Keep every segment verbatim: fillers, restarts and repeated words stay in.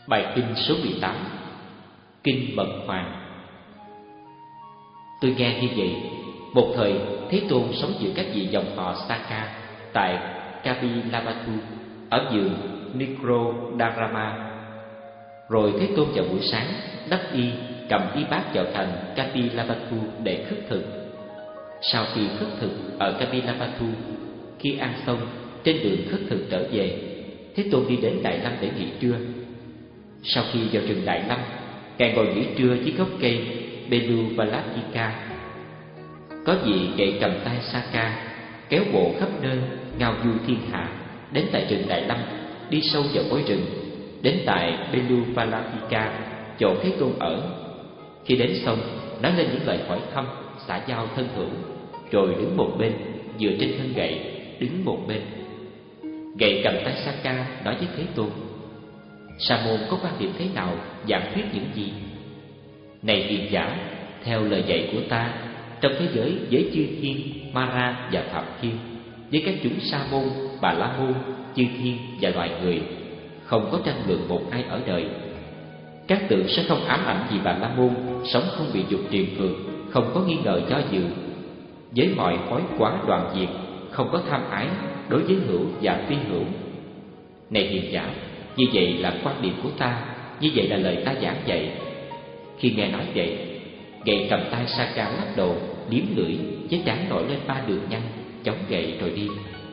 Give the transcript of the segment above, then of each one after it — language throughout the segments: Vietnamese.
Bài kinh số mười tám, Kinh Mật Hoàng. Tôi nghe như vậy, một thời Thế Tôn sống giữa các vị dòng họ Saka tại Kapilavatthu ở vườn Nikrodharama. Rồi Thế Tôn vào buổi sáng đắp y, cầm y bát vào thành Kapilavatthu để khất thực. Sau khi khất thực ở Kapilavatthu, khi ăn xong, trên đường khất thực trở về, Thế Tôn đi đến Đại Lâm để nghỉ trưa. Sau khi vào rừng Đại Lâm, Ngài ngồi nghỉ trưa dưới gốc cây Beluvalatika. Có vị gậy cầm tay Saka kéo bộ khắp nơi, ngao du thiên hạ, đến tại rừng Đại Lâm, đi sâu vào bối rừng, đến tại Beluvalatika, chỗ Thế Tôn ở. Khi đến xong, nói lên những lời hỏi thăm, xã giao thân hữu, rồi đứng một bên, dựa trên thân gậy, đứng một bên. Gậy cầm tay Saka nói với Thế Tôn: Sa môn có quan điểm thế nào, giảng thuyết những gì? Này hiền giả, theo lời dạy của ta, trong thế giới với chư thiên, Mara và Phạm Thiên, với các chúng Sa môn, Bà La môn, chư thiên và loài người, không có tranh luận một ai ở đời. Các tượng sẽ không ám ảnh vì Bà La môn sống không bị dục triền phường, không có nghi ngờ do dự, với mọi thói quá đoạn diệt, không có tham ái đối với hữu và phi hữu. Này hiền giả, như vậy là quan điểm của ta, như vậy là lời ta giảng dạy. Khi nghe nói vậy, gậy cầm tay Saka lắc đầu, liếm lưỡi, với trán nổi lên ba đường nhăn, chống gậy rồi đi.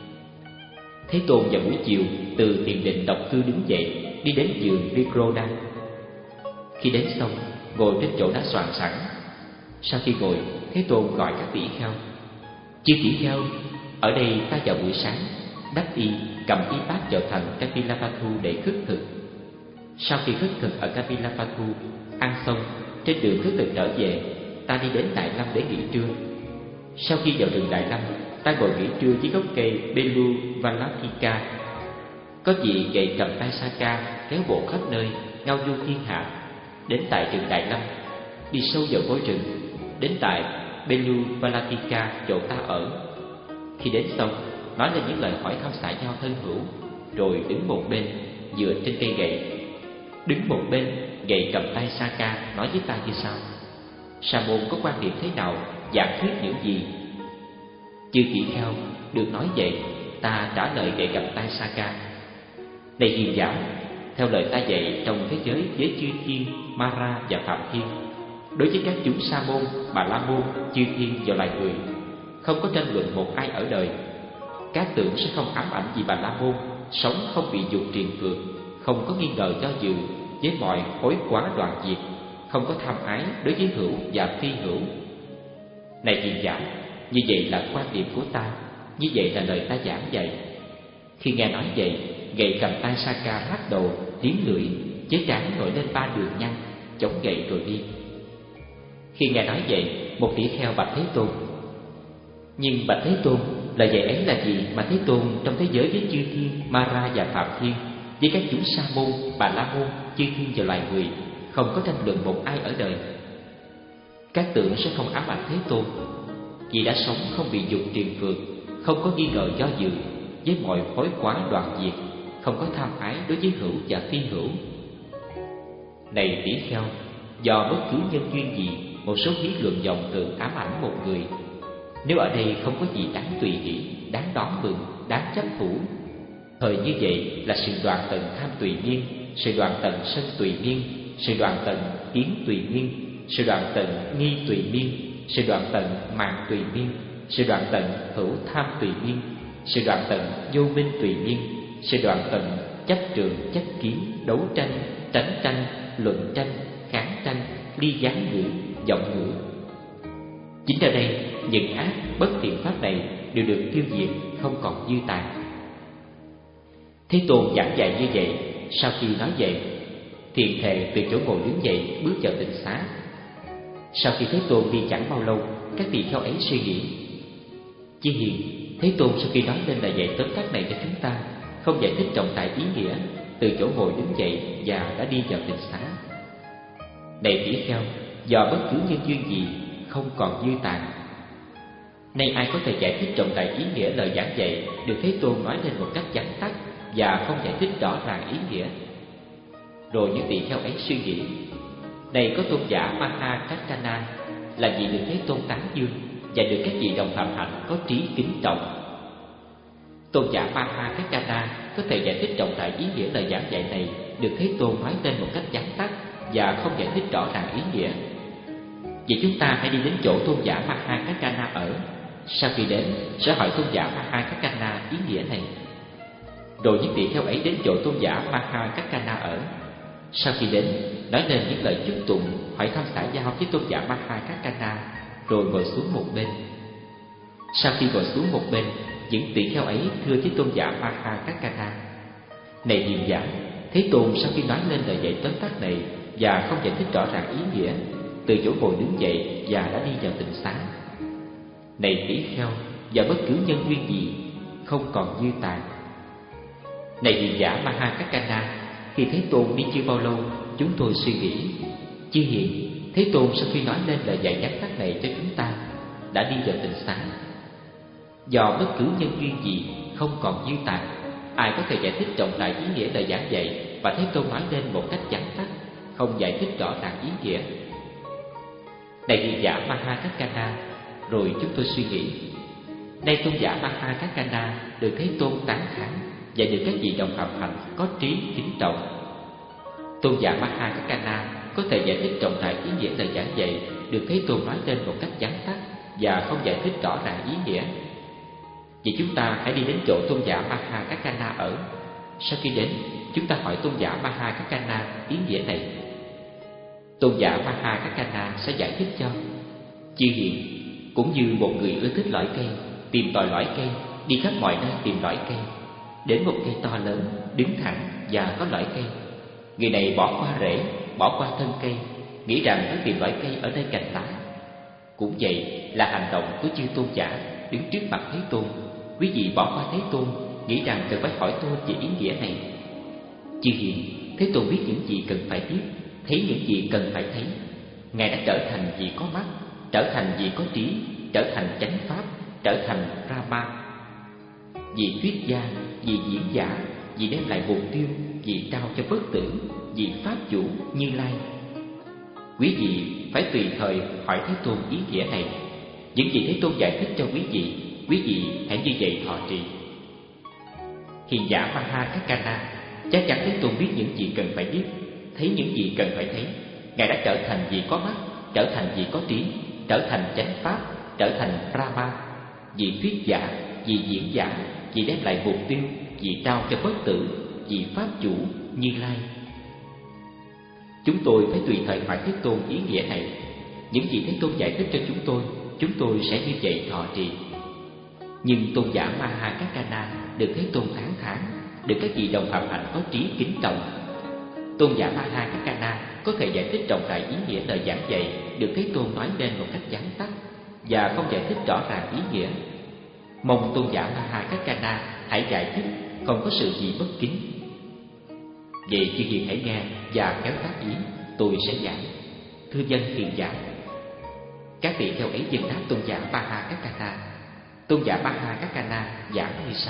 Thế Tôn vào buổi chiều từ thiền định độc cư đứng dậy, đi đến vườn Vikroda. Khi đến xong, ngồi trên chỗ đã soàn sẵn. Sau khi ngồi, Thế Tôn gọi các tỷ kheo: Chư tỷ kheo, ở đây ta vào buổi sáng đắp y, cầm y bát vào thành Kapilavatthu để khất thực. Sau khi khất thực ở Kapilavatthu, ăn xong, trên đường khất thực trở về, ta đi đến Đại Lâm để nghỉ trưa. Sau khi vào rừng Đại Lâm, ta ngồi nghỉ trưa dưới gốc cây Beluvalatika. Có vị gậy cầm tay Saka kéo bộ khắp nơi, ngao du thiên hạ, đến tại rừng Đại Lâm, đi sâu vào bối rừng, đến tại Beluvalatika chỗ ta ở. Khi đến xong, nói lên những lời hỏi thăm xã giao thân hữu, rồi đứng một bên, dựa trên cây gậy. Đứng một bên, gậy cầm tay Saka nói với ta như sau: Sa môn có quan điểm thế nào, giảng thuyết những gì? Chư tỷ kheo, được nói vậy, ta trả lời gậy cầm tay Saka: Này hiền giả, theo lời ta dạy, trong thế giới với chư thiên, Mara và Phạm Thiên, đối với các chúng Sa môn, Bà La môn, chư thiên và loài người, không có tranh luận một ai ở đời. Các tượng sẽ không ám ảnh vì Bà La môn sống không bị dục triền phường, không có nghi ngờ do dự, với mọi hối quá đoạn diệt, không có tham ái đối với hữu và phi hữu. Này hiền giả, như vậy là quan điểm của ta, như vậy là lời ta giảng dạy. Khi nghe nói vậy, gậy cầm tay Saka lắc đầu, liếm lưỡi, với trán nổi lên ba đường nhăn, chống gậy rồi đi. Khi nghe nói vậy, một tỷ kheo bạch Thế Tôn: Nhưng bạch Thế Tôn, lời dạy ấy là gì mà Thế Tôn trong thế giới với chư thiên, Mara và Phạm Thiên, với các chúng Sa môn, Bà La môn, chư thiên và loài người, không có tranh luận một ai ở đời? Các tượng sẽ không ám ảnh Thế Tôn, vì đã sống không bị dục triền phường, không có nghi ngờ do dự, với mọi thói quá đoạn diệt, không có tham ái đối với hữu và phi hữu. Này tỷ kheo, do bất cứ nhân duyên gì, một số thí luận dòng tượng ám ảnh một người. Nếu ở đây không có gì đáng tùy hỷ, đáng đón mừng, đáng chấp thủ, thời như vậy là sự đoạn tận tham tùy miên, sự đoạn tận sân tùy miên, sự đoạn tận kiến tùy miên, sự đoạn tận nghi tùy miên, sự đoạn tận mạng tùy miên, sự đoạn tận hữu tham tùy miên, sự đoạn tận vô minh tùy miên, sự đoạn tận chấp trường chấp kiến, đấu tranh, tránh tranh, luận tranh, kháng tranh, ly gián ngữ, vọng ngữ. Chính ở đây, những ác bất thiện pháp này đều được tiêu diệt, không còn dư tàn. Thế Tôn giảng dạy như vậy. Sau khi nói vậy, thiền thệ từ chỗ ngồi đứng dậy, bước vào tịnh xá. Sau khi Thế Tôn đi chẳng bao lâu, các tỳ kheo ấy suy nghĩ: Chi hiền, Thế Tôn sau khi nói lên lời dạy tóm tắt này cho chúng ta, không giải thích trọng tại ý nghĩa, từ chỗ ngồi đứng dậy và đã đi vào tịnh xá. Này tỷ kheo, do bất cứ nhân duyên gì, không còn dư tàn. Nay ai có thể giải thích trọng đại ý nghĩa lời giảng dạy được Thế Tôn nói lên một cách vắn tắt và không giải thích rõ ràng ý nghĩa? Rồi những tỳ kheo ấy suy nghĩ: này có tôn giả Mahakaccana, là vị được Thế Tôn tán dương và được các vị đồng phạm hạnh có trí kính trọng. Tôn giả Mahakaccana có thể giải thích trọng đại ý nghĩa lời giảng dạy này được Thế Tôn nói tên một cách vắn tắt và không giải thích rõ ràng ý nghĩa. Vậy chúng ta hãy đi đến chỗ tôn giả Mahakaccana ở. Sau khi đến, sẽ hỏi tôn giả Mahakaccana ý nghĩa này. Rồi những tỳ kheo ấy đến chỗ tôn giả Mahakaccana ở. Sau khi đến, nói lên những lời chúc tụng, hỏi thăm xã giao với tôn giả Mahakaccana, rồi ngồi xuống một bên. Sau khi ngồi xuống một bên, những tỳ kheo ấy thưa với tôn giả Mahakaccana: này hiền giả, Thế Tôn sau khi nói lên lời dạy tóm tắt này và không giải thích rõ ràng ý nghĩa, từ chỗ ngồi đứng dậy và đã đi vào tịnh xá. Này tỷ kheo, và bất cứ nhân duyên gì không còn như tàn. Này hiền giả Mahakaccana, khi Thế Tôn đi chưa bao lâu, chúng tôi suy nghĩ: chư hiền, Thế Tôn sau khi nói lên lời dạy vắn tắt này cho chúng ta đã đi vào tịnh xá. Do bất cứ nhân duyên gì không còn như tàn, ai có thể giải thích trọng đại ý nghĩa lời giảng dạy và Thế Tôn nói lên một cách vắn tắt, không giải thích rõ ràng ý nghĩa. Này hiền giả Mahakaccana, rồi chúng tôi suy nghĩ: nay tôn giả Mahakaccana được Thế Tôn tán thán và được các vị đồng phạm hạnh có trí kính trọng. Tôn giả Mahakaccana có thể giải thích trọng đại ý nghĩa lời giảng dạy được Thế Tôn nói lên một cách vắn tắt và không giải thích rõ ràng ý nghĩa. Vậy chúng ta hãy đi đến chỗ tôn giả Mahakaccana ở. Sau khi đến, chúng ta hỏi tôn giả Mahakaccana ý nghĩa này. Tôn giả Mahakaccana sẽ giải thích cho: chư hiền, cũng như một người ưa thích lõi cây, tìm tòi lõi cây, đi khắp mọi nơi tìm lõi cây, đến một cây to lớn, đứng thẳng và có lõi cây, người này bỏ qua rễ, bỏ qua thân cây, nghĩ rằng phải tìm lõi cây ở nơi cành lá. Cũng vậy là hành động của chư tôn giả đứng trước mặt Thế Tôn. Quý vị bỏ qua Thế Tôn, nghĩ rằng cần phải hỏi tôi về ý nghĩa này. Chư hiền, Thế Tôn biết những gì cần phải biết, thấy những gì cần phải thấy. Ngài đã trở thành vị có mắt, trở thành vị có trí, trở thành chánh pháp, trở thành Brahma. Vị thuyết gia, vị diễn giả, vị đem lại mục tiêu, vị trao cho bất tử, vị pháp chủ Như Lai. Quý vị phải tùy thời hỏi Thế Tôn ý nghĩa này. Những gì Thế Tôn giải thích cho quý vị, quý vị hãy như vậy thọ trì. Hiền giả Mahakaccana, chắc chắn Thế Tôn biết những gì cần phải biết, thấy những gì cần phải thấy. Ngài đã trở thành vị có mắt, trở thành vị có trí, trở thành chánh pháp, trở thành Brahma. Vị thuyết giả, vị diễn giả, vị đem lại mục tiêu, vị trao cho bất tử, vị pháp chủ Như Lai. Chúng tôi phải tùy thời hỏi Thế Tôn ý nghĩa này. Những gì Thế Tôn giải thích cho chúng tôi, chúng tôi sẽ như vậy thọ trì. Nhưng tôn giả Mahakaccana được Thế Tôn tán thán, được các vị đồng phạm hạnh có trí kính trọng. Tôn giả Mahakaccana có thể giải thích trọng đại ý nghĩa lời giảng dạy được Thế Tôn nói lên một cách vắn tắt và không giải thích rõ ràng ý nghĩa. Mong tôn giả Mahakaccana hãy giải thích, không có sự gì bất kính. Vậy chư hiền hãy nghe và kéo tác ý, tôi sẽ giảng. Thưa dân hiền giả. Các vị theo ấy dân đáp tôn giả Mahakaccana. Tôn giả Mahakaccana giảng như sau: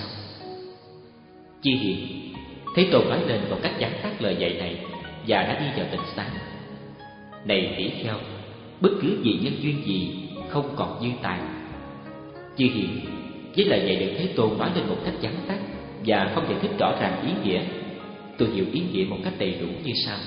chư hiền, Thế Tôn nói lên một cách vắn tắt lời dạy này và đã đi vào tịnh xá. Này tỷ kheo, bất cứ gì nhân duyên gì không còn dư tài. Chư hiền, với lời dạy được Thế Tôn nói lên một cách vắn tắt và không giải thích rõ ràng ý nghĩa, tôi hiểu ý nghĩa một cách đầy đủ như sau.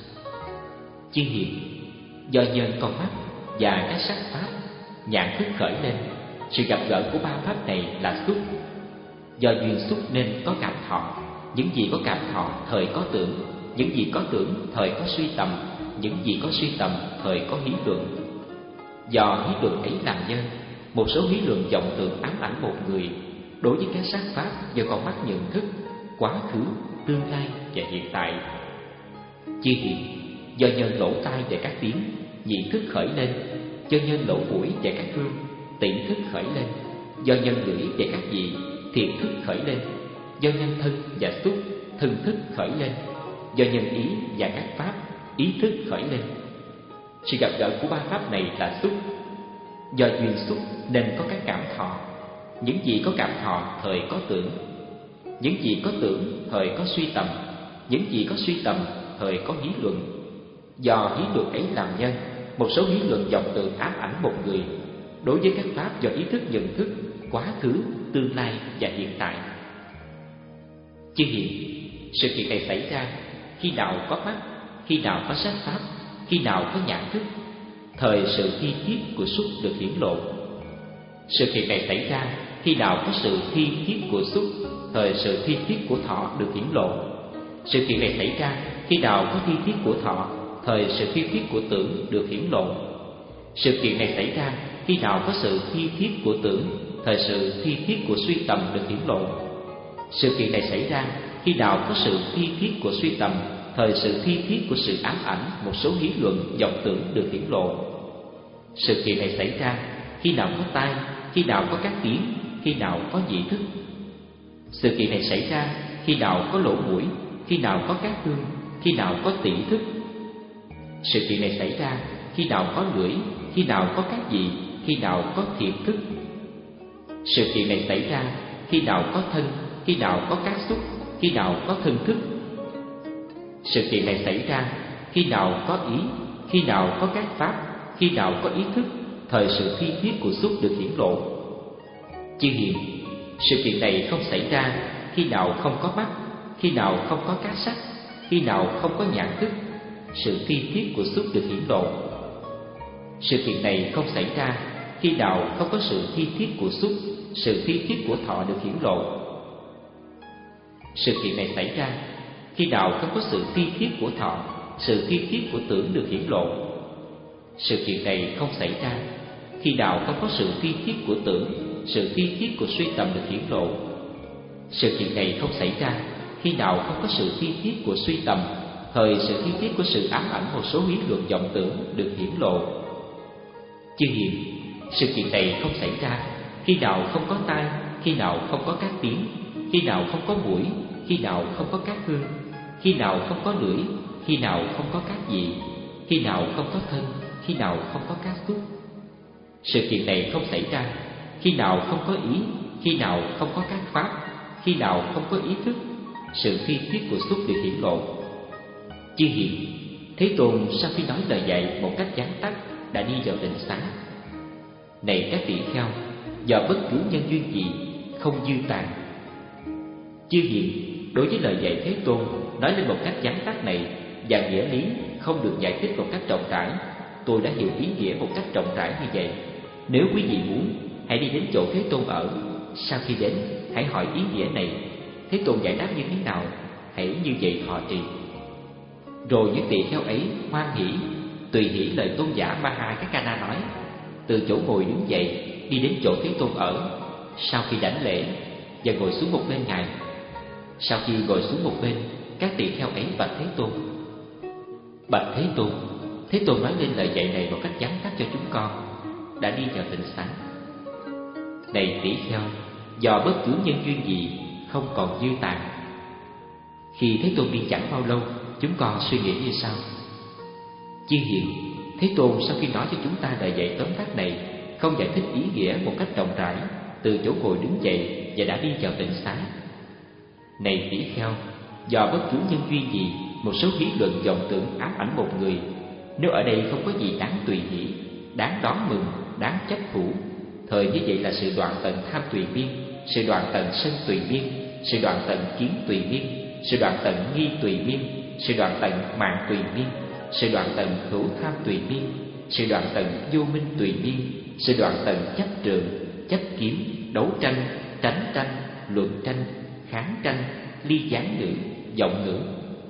Chư hiền, do nhân con mắt và các sắc pháp, nhãn thức khởi lên, sự gặp gỡ của ba pháp này là xúc. Do duyên xúc nên có cảm thọ. Những gì có cảm thọ thời có tưởng, những gì có tưởng thời có suy tầm, những gì có suy tầm thời có hí luận. Do hí luận ấy làm nhân, một số hí luận vọng tưởng ám ảnh một người. Đối với các sắc pháp do con mắt nhận thức, quá khứ, tương lai và hiện tại. Chư hiền, do nhân lỗ tai và các tiếng, nhị thức khởi lên. Do nhân lỗ mũi và các hương, tỷ thức khởi lên. Do nhân lưỡi và các vị, thiệt thức khởi lên. Do nhân thân và xúc, thân thức khởi lên. Do nhân ý và các pháp, ý thức khởi lên. Sự gặp gỡ của ba pháp này là xúc. Do duyên xúc nên có các cảm thọ. Những gì có cảm thọ thời có tưởng, những gì có tưởng thời có suy tầm, những gì có suy tầm thời có hí luận. Do hí luận ấy làm nhân, một số hí luận vọng tưởng ám ảnh một người đối với các pháp do ý thức nhận thức quá khứ, tương lai và hiện tại. Chư hiền, sự kiện này xảy ra khi nào có mắt, khi nào có sát pháp, khi nào có nhãn thức, thời sự thi thiết của xúc được hiển lộ. Sự kiện này xảy ra khi nào có sự thi thiết của xúc, thời sự thi thiết của thọ được hiển lộ. Sự kiện này xảy ra khi nào có thi thiết của thọ, thời sự thi thiết của tưởng được hiển lộ. Sự kiện này xảy ra khi nào có sự thi thiết của tưởng, thời sự thi thiết của suy tầm được hiển lộ. Sự kiện này xảy ra khi nào có sự thi thiết của suy tầm, thời sự thi thiết của sự ám ảnh một số lý luận vọng tưởng được hiển lộ. Sự kiện này xảy ra khi nào có tai, khi nào có các tiếng, khi nào có vị thức. Sự kiện này xảy ra khi nào có lỗ mũi, khi nào có các hương, khi nào có tỷ thức. Sự kiện này xảy ra khi nào có lưỡi, khi nào có các vị, khi nào có thiệt thức. Sự kiện này xảy ra khi nào có thân, khi nào có các xúc, khi nào có thân thức. Sự kiện này xảy ra khi nào có ý, khi nào có các pháp, khi nào có ý thức, thời sự thi thiết của xúc được hiển lộ. Chư hiền, sự kiện này không xảy ra khi nào không có mắt, khi nào không có các sắc, khi nào không có nhãn thức, sự thi thiết của xúc được hiển lộ. Sự kiện này không xảy ra khi nào không có sự thi thiết của xúc, sự thi thiết của thọ được hiển lộ. Sự kiện này xảy ra khi nào không có sự thi thiết của thọ, sự thi thiết của tưởng được hiển lộ. Sự kiện này không xảy ra khi nào không có sự thi thiết của tưởng, sự thi thiết của suy tầm được hiển lộ. Sự kiện này không xảy ra khi nào không có sự thi thiết của suy tầm, thời sự thi thiết của sự ám ảnh một số lý luận vọng tưởng được hiển lộ. Chư hiền, sự kiện này không xảy ra khi nào không có tai, khi nào không có các tiếng, khi nào không có mũi, khi nào không có các hương, khi nào không có lưỡi, khi nào không có các vị, khi nào không có thân, khi nào không có các xúc. Sự kiện này không xảy ra khi nào không có ý, khi nào không có các pháp, khi nào không có ý thức, sự thi thiết của xúc được hiển lộ. Chư hiền, Thế Tôn sau khi nói lời dạy một cách vắn tắt đã đi vào định xá. Này các tỷ kheo, do bất cứ nhân duyên gì không dư tàn. Chư hiền, đối với lời dạy Thế Tôn nói lên một cách vắn tắt này và nghĩa lý không được giải thích một cách rộng rãi, tôi đã hiểu ý nghĩa một cách rộng rãi như vậy. Nếu quý vị muốn, hãy đi đến chỗ Thế Tôn ở. Sau khi đến, hãy hỏi ý nghĩa này. Thế Tôn giải đáp như thế nào, hãy như vậy thọ trì. Rồi những tỳ kheo ấy hoan hỉ, tùy hỷ lời tôn giả Maha Kaccana nói, từ chỗ ngồi đứng dậy, đi đến chỗ Thế Tôn ở. Sau khi đảnh lễ và ngồi xuống một bên ngài. Sau khi ngồi xuống một bên, các tỳ kheo ấy bạch Thế Tôn: Bạch Thế Tôn, Thế Tôn nói lên lời dạy này một cách vắn tắt cho chúng con, đã đi vào tịnh xá. Này tỷ kheo, do bất cứ nhân duyên gì không còn dư tàn. Khi Thế Tôn đi chẳng bao lâu, chúng con suy nghĩ như sau: Chư hiền, Thế Tôn sau khi nói cho chúng ta lời dạy tóm tắt này, không giải thích ý nghĩa một cách rộng rãi, từ chỗ ngồi đứng dậy và đã đi vào tịnh xá. Này tỷ kheo, do bất cứ nhân duyên gì, một số lý luận vọng tưởng ám ảnh một người, nếu ở đây không có gì đáng tùy hỷ, đáng đón mừng, đáng chấp thủ, thời như vậy là sự đoạn tận tham tùy biên, sự đoạn tận sân tùy biên, sự đoạn tận kiến tùy biên, sự đoạn tận nghi tùy biên, sự đoạn tận mạng tùy biên, sự đoạn tận hữu tham tùy biên, sự đoạn tận vô minh tùy biên, sự đoạn tận chấp trường, chấp kiếm, đấu tranh, tránh tranh, luận tranh, kháng tranh, ly gián ngữ, vọng ngữ.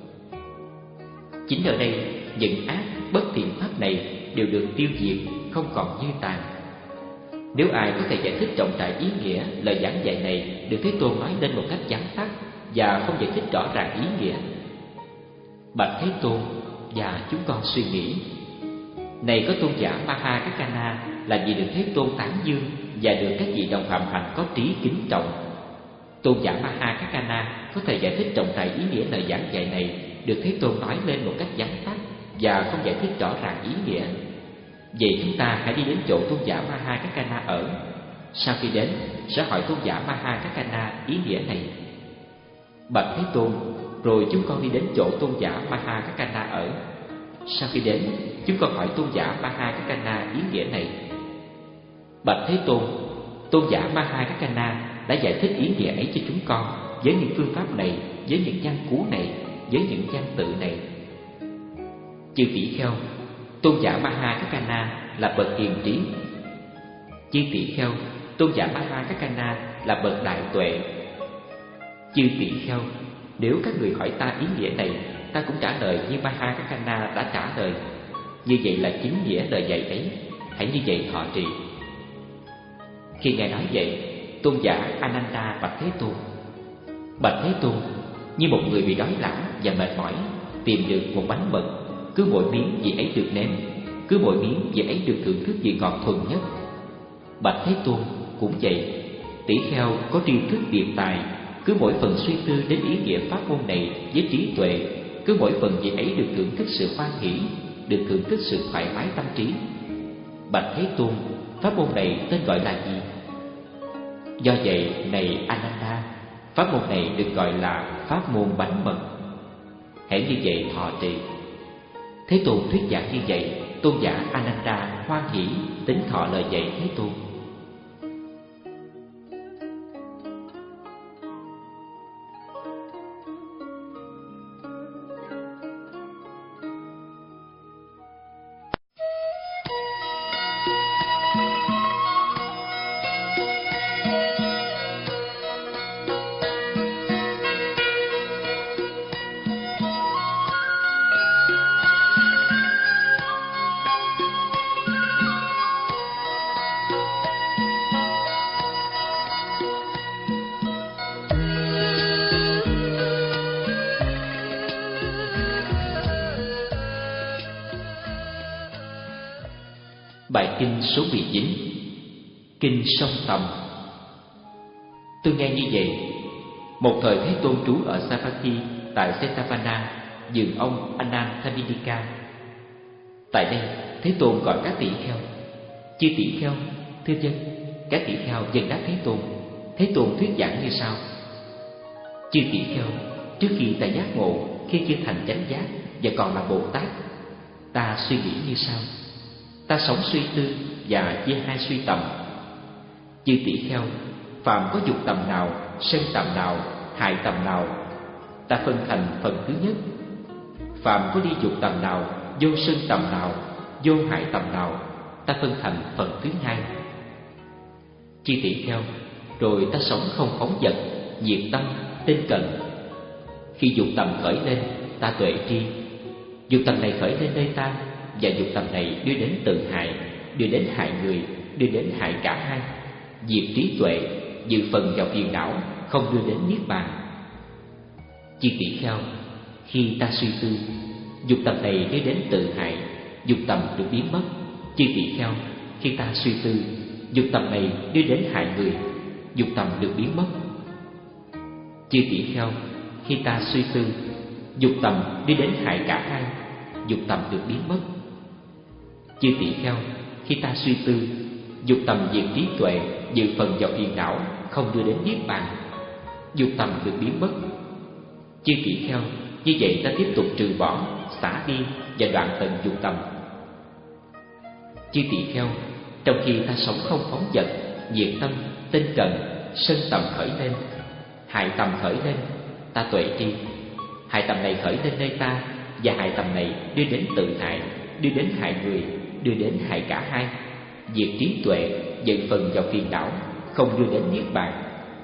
Chính ở đây, những ác bất thiện pháp này đều được tiêu diệt, không còn dư tàn. Nếu ai có thể giải thích rộng rãi ý nghĩa lời giảng dạy này được Thế Tôn nói lên một cách vắn tắt và không giải thích rõ ràng ý nghĩa. Bạch Thế Tôn, và chúng con suy nghĩ, này có tôn giả Maha Kaccana là vì được Thế Tôn tán dương và được các vị đồng phạm hành có trí kính trọng. Tôn giả Maha Kaccana có thể giải thích rộng rãi ý nghĩa lời giảng dạy này được Thế Tôn nói lên một cách vắn tắt và không giải thích rõ ràng ý nghĩa. Vậy chúng ta hãy đi đến chỗ tôn giả Maha Kaccana ở. Sau khi đến, sẽ hỏi tôn giả Maha Kaccana ý nghĩa này. Bạch Thế Tôn, Rồi chúng con đi đến chỗ tôn giả Mahakaccana ở. Sau khi đến, chúng con hỏi tôn giả Mahakaccana ý nghĩa này. Bạch Thế Tôn, tôn giả Mahakaccana đã giải thích ý nghĩa ấy cho chúng con với những phương pháp này, với những văn cú này, với những văn tự này. Chư tỷ kheo, tôn giả Mahakaccana là bậc hiền trí. Chư tỷ kheo, tôn giả Mahakaccana là bậc đại tuệ. Chư tỷ kheo, nếu các người hỏi ta ý nghĩa này, ta cũng trả lời như Mahakaccana đã trả lời. Như vậy là chính nghĩa lời dạy ấy. Hãy như vậy thọ trì. Khi Ngài nói vậy, tôn giả Ananda bạch Thế Tôn: Bạch Thế Tôn, như một người bị đói lả và mệt mỏi, tìm được một bánh mật, cứ mỗi miếng vị ấy được nếm, cứ mỗi miếng vị ấy được thưởng thức vị ngọt thuần nhất. Bạch Thế Tôn, cũng vậy, tỷ kheo có tri thức biệt tài, cứ mỗi phần suy tư đến ý nghĩa pháp môn này với trí tuệ, cứ mỗi phần vị ấy được thưởng thức sự hoan hỷ, được thưởng thức sự thoải mái tâm trí. Bạch Thế Tôn, pháp môn này tên gọi là gì? Do vậy, này Ananda, pháp môn này được gọi là pháp môn bánh mật. Hãy như vậy thọ trì. Thế Tôn thuyết giảng như vậy, tôn giả Ananda hoan hỷ tín thọ lời dạy Thế Tôn. Bài kinh số mười chín, Kinh Sông Tầm. Tôi nghe như vậy: một thời Thế Tôn trú ở Savatthi tại Setavana, vườn ông Ananthamidika. Tại đây, Thế Tôn gọi các tỷ kheo: Chư tỷ kheo, thưa dân. Các tỷ kheo dần đáp Thế Tôn. Thế Tôn thuyết giảng như sau: Chư tỷ kheo, trước khi ta giác ngộ, khi chưa thành chánh giác và còn là Bồ Tát, ta suy nghĩ như sau. Ta sống suy tư và chia hai suy tầm. Chư tỷ kheo, phàm có dục tầm nào, sân tầm nào, hại tầm nào, ta phân thành phần thứ nhất. Phàm có đi dục tầm nào, vô sân tầm nào, vô hại tầm nào, ta phân thành phần thứ hai. Chư tỷ kheo, rồi ta sống không phóng dật, nhiệt tâm, tinh cần. Khi dục tầm khởi lên, ta tuệ tri. Dục tầm này khởi lên nơi ta, và dục tầm này đưa đến tự hại, đưa đến hại người, đưa đến hại cả hai. Diệt trí tuệ, dự phần vào phiền não, không đưa đến niết bàn. Chư tỷ kheo, khi ta suy tư, dục tầm này đưa đến tự hại, dục tầm được biến mất. Chư tỷ kheo, khi ta suy tư, dục tầm này đưa đến hại người, dục tầm được biến mất. Chư tỷ kheo, khi ta suy tư, dục tầm đưa đến hại cả hai, dục tầm được biến mất. Chư tỷ kheo, khi ta suy tư, dục tầm diệt trí tuệ, dự phần vào phiền não, không đưa đến niết bàn, dục tầm được biến mất. Chư tỷ kheo, như vậy ta tiếp tục trừ bỏ, xả đi và đoạn tận dục tầm. Chư tỷ kheo, trong khi ta sống không phóng dật, nhiệt tâm, tinh cần, sân tầm khởi lên, hại tầm khởi lên, ta tuệ tri. Hại tầm này khởi lên nơi ta, và hại tầm này đưa đến tự hại, đưa đến hại người, đưa đến hại cả hai. Diệt trí tuệ, dẫn phần vào phiền não, không đưa đến niết bàn.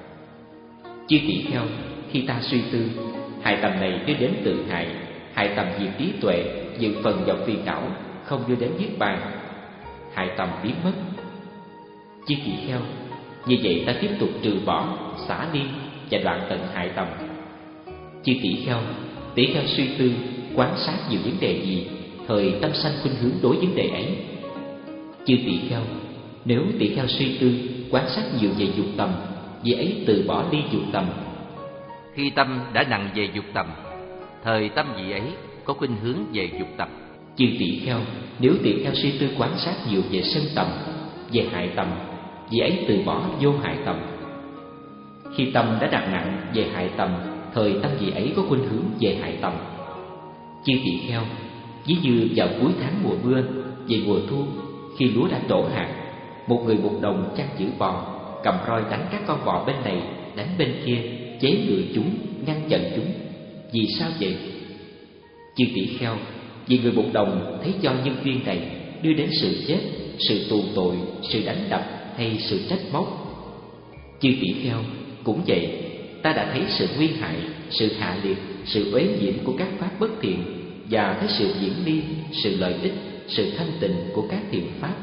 Chư tỷ kheo, khi ta suy tư, hại tầm này đưa đến tự hại, hại tầm diệt trí tuệ, dẫn phần vào phiền não, không đưa đến niết bàn. Hại tầm biến mất. Chư tỷ kheo, như vậy ta tiếp tục trừ bỏ, xả đi và đoạn tận hại tầm. Chư tỷ kheo, tỷ kheo suy tư, quan sát nhiều vấn đề gì, thời tâm sanh khuynh hướng đối vấn đề ấy. Chư tỷ kheo, nếu tỷ kheo suy tư, quan sát nhiều về dục tầm, vì ấy từ bỏ đi dục tầm. Khi tâm đã nặng về dục tầm, thời tâm vị ấy có khuynh hướng về dục tầm. Chư tỷ kheo, nếu tỷ kheo suy tư quan sát nhiều về sân tầm, về hại tầm, vì ấy từ bỏ vô hại tầm. Khi tâm đã đặt nặng về hại tầm, thời tâm vị ấy có khuynh hướng về hại tầm. Chư tỳ kheo, ví như vào cuối tháng mùa mưa, về mùa thu, khi lúa đã trổ hạt, một người một đồng chăn giữ bò, cầm roi đánh các con bò bên này, đánh bên kia, chế ngự chúng, ngăn chặn chúng. Vì sao vậy? Chư tỷ kheo, vì người một đồng thấy do nhân duyên này đưa đến sự chết, sự tù tội, sự đánh đập hay sự trách móc. Chư tỷ kheo, cũng vậy, ta đã thấy sự nguy hại, sự hạ liệt, sự uế nhiễm của các pháp bất thiện, và thấy sự diễn ly, sự lợi ích, sự thanh tịnh của các thiện pháp.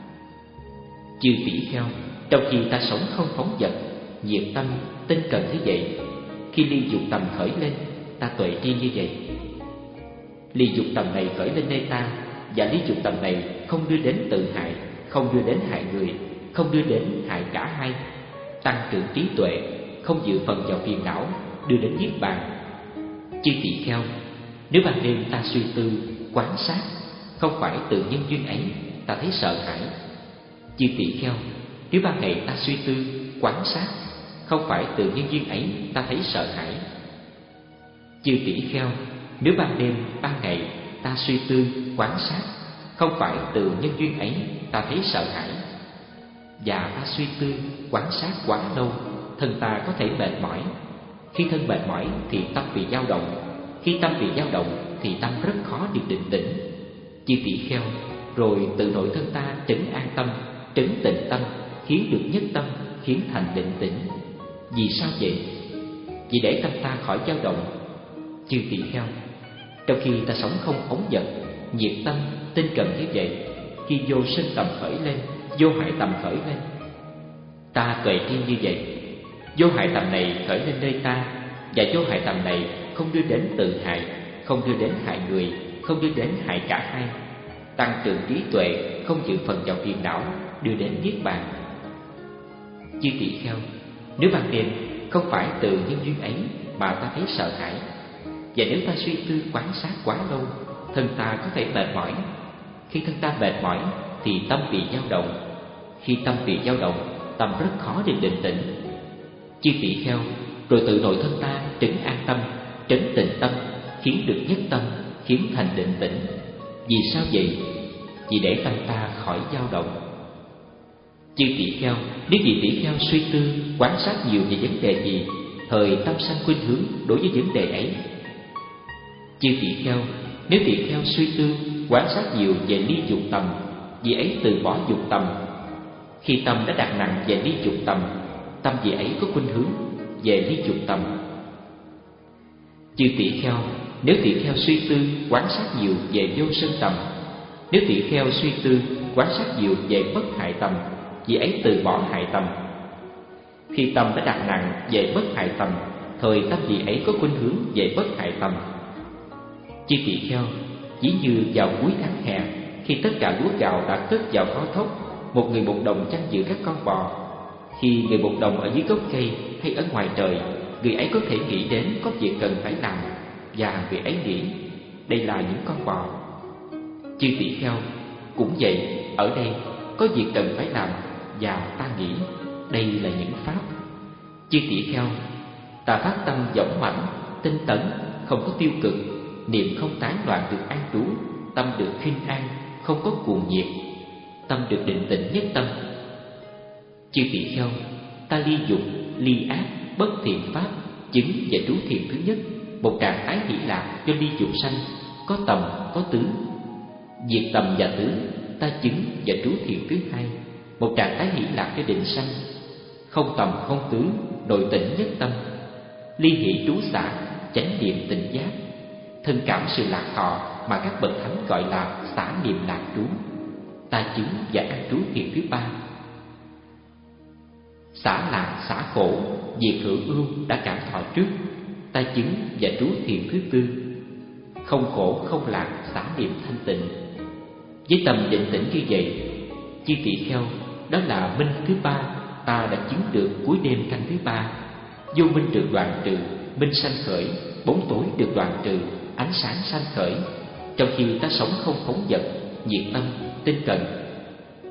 Chư tỷ kheo, trong khi ta sống không phóng dật, nhiệt tâm, tinh cần thế vậy, khi ly dục tầm khởi lên, ta tuệ tri như vậy. Ly dục tầm này khởi lên nơi ta, và ly dục tầm này không đưa đến tự hại, không đưa đến hại người, không đưa đến hại cả hai, tăng trưởng trí tuệ, không dự phần vào phiền não, đưa đến niết bàn. Chư tỷ kheo, nếu ban đêm ta suy tư, quán sát, không phải từ nhân duyên ấy, ta thấy sợ hãi. Chư tỷ kheo, nếu ban ngày ta suy tư, quán sát, không phải từ nhân duyên ấy, ta thấy sợ hãi. Chư tỷ kheo, nếu ban đêm, ban ngày ta suy tư, quán sát, không phải từ nhân duyên ấy, ta thấy sợ hãi. Và ta suy tư, quán sát quá lâu, thân ta có thể mệt mỏi. Khi thân mệt mỏi thì tâm bị dao động, khi tâm bị dao động thì tâm rất khó được định tĩnh. Chư tỷ kheo, rồi từ nội thân ta trấn an tâm, trấn tịnh tâm, khiến được nhất tâm, khiến thành định tĩnh. Vì sao vậy? Vì để tâm ta khỏi dao động. Chư tỷ kheo, trong khi ta sống không phóng dật, nhiệt tâm, tinh cần như vậy, khi vô sinh tầm khởi lên, vô hại tầm khởi lên, ta tuệ tri như vậy. Vô hại tầm này khởi lên nơi ta, và vô hại tầm này không đưa đến tự hại, không đưa đến hại người, không đưa đến hại cả hai, tăng trưởng trí tuệ, không dự phần vào phiền não, đưa đến niết bàn. Chư tỷ kheo, nếu ban đêm không phải từ nhân duyên ấy mà ta thấy sợ hãi, và nếu ta suy tư quán sát quá lâu, thân ta có thể mệt mỏi. Khi thân ta mệt mỏi thì tâm bị dao động. Khi tâm bị dao động, tâm rất khó để định tĩnh. Chư tỷ kheo, rồi tự nội thân ta trấn an tâm, trấn tịnh tâm, khiến được nhất tâm, khiến thành định tĩnh. Vì sao vậy? Vì để tâm ta khỏi dao động. Chư tỷ kheo, nếu vị tỷ kheo suy tư, quán sát nhiều về vấn đề gì, thời tâm sanh khuynh hướng đối với vấn đề ấy. Chư tỷ kheo, nếu tỷ kheo suy tư, quán sát nhiều về ly dục tầm, vị ấy từ bỏ dục tầm. Khi tâm đã đặt nặng về ly dục tầm, tâm vị ấy có khuynh hướng về ly dục tầm. Chư tỷ kheo, nếu tỷ kheo suy tư, quán sát nhiều về vô sân tầm, nếu tỷ kheo suy tư, quán sát nhiều về bất hại tầm, vị ấy từ bỏ hại tầm. Khi tâm đã đặt nặng về bất hại tầm, thời tâm vị ấy có khuynh hướng về bất hại tầm. Chư tỷ kheo, chỉ như vào cuối tháng hè, khi tất cả lúa gạo đã cất vào kho thóc, một người một đồng chăn giữ các con bò. Khi người một đồng ở dưới gốc cây hay ở ngoài trời, người ấy có thể nghĩ đến có việc cần phải làm, và người ấy nghĩ đây là những con bò. Chư tỷ kheo, cũng vậy, ở đây có việc cần phải làm, và ta nghĩ đây là những pháp. Chư tỷ kheo, ta phát tâm dõng mãnh, tinh tấn, không có tiêu cực, niệm không tán loạn được an trú, tâm được khinh an, không có cuồng nhiệt, tâm được định tĩnh nhất tâm. Chư tỷ kheo, ta ly dục, ly ác, bất thiện pháp, chứng và trú thiền thứ nhất, một trạng thái hỷ lạc cho ly dục sanh, có tầm, có tứ. Diệt tầm và tứ, ta chứng và trú thiền thứ hai, một trạng thái hỷ lạc cho định sanh, không tầm không tứ, nội tĩnh nhất tâm. Ly hỷ trú xả, chánh niệm tịnh giác, thân cảm sự lạc thọ mà các bậc thánh gọi là xả niệm lạc trú, ta chứng và an trú thiền thứ ba. Xả lạc xả khổ, diệt hữu ưu đã cảm thọ trước, ta chứng và trú thiền thứ tư. Không khổ không lạc xả niệm thanh tịnh. Với tâm định tĩnh như vậy, chư tỷ kheo, đó là minh thứ ba ta đã chứng được cuối đêm canh thứ ba. Vô minh được đoạn trừ, minh sanh khởi, bóng tối được đoạn trừ, ánh sáng sanh khởi. Trong khi ta sống không phóng dật, nhiệt tâm, tinh cần.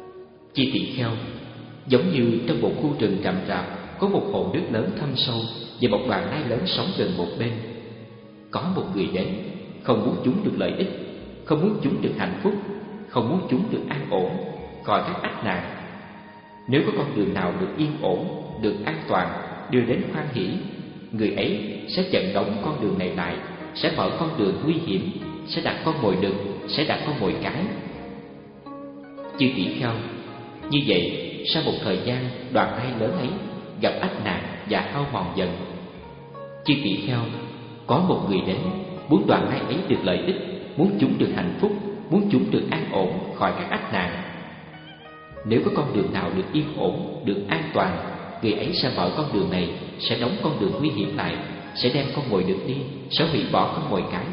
Chư tỷ kheo, giống như trong một khu rừng rậm rạp có một hồ nước lớn thâm sâu, và một đoàn nai lớn sống gần một bên. Có một người đến, không muốn chúng được lợi ích, không muốn chúng được hạnh phúc, không muốn chúng được an ổn khỏi các ách nạn. Nếu có con đường nào được yên ổn, được an toàn, đưa đến hoan hỷ, người ấy sẽ chặn đóng con đường này lại, sẽ mở con đường nguy hiểm, sẽ đặt con mồi đực, sẽ đặt con mồi cái. Chư tỷ kheo, như vậy sau một thời gian, đoàn nai lớn ấy gặp ách nạn và hao mòn dần. Chư tỷ kheo, có một người đến, muốn đoàn nai ấy được lợi ích, muốn chúng được hạnh phúc, muốn chúng được an ổn khỏi các ách nạn. Nếu có con đường nào được yên ổn, được an toàn, người ấy sẽ mở con đường này, sẽ đóng con đường nguy hiểm lại, sẽ đem con mồi đực đi, sẽ hủy bỏ con mồi cái.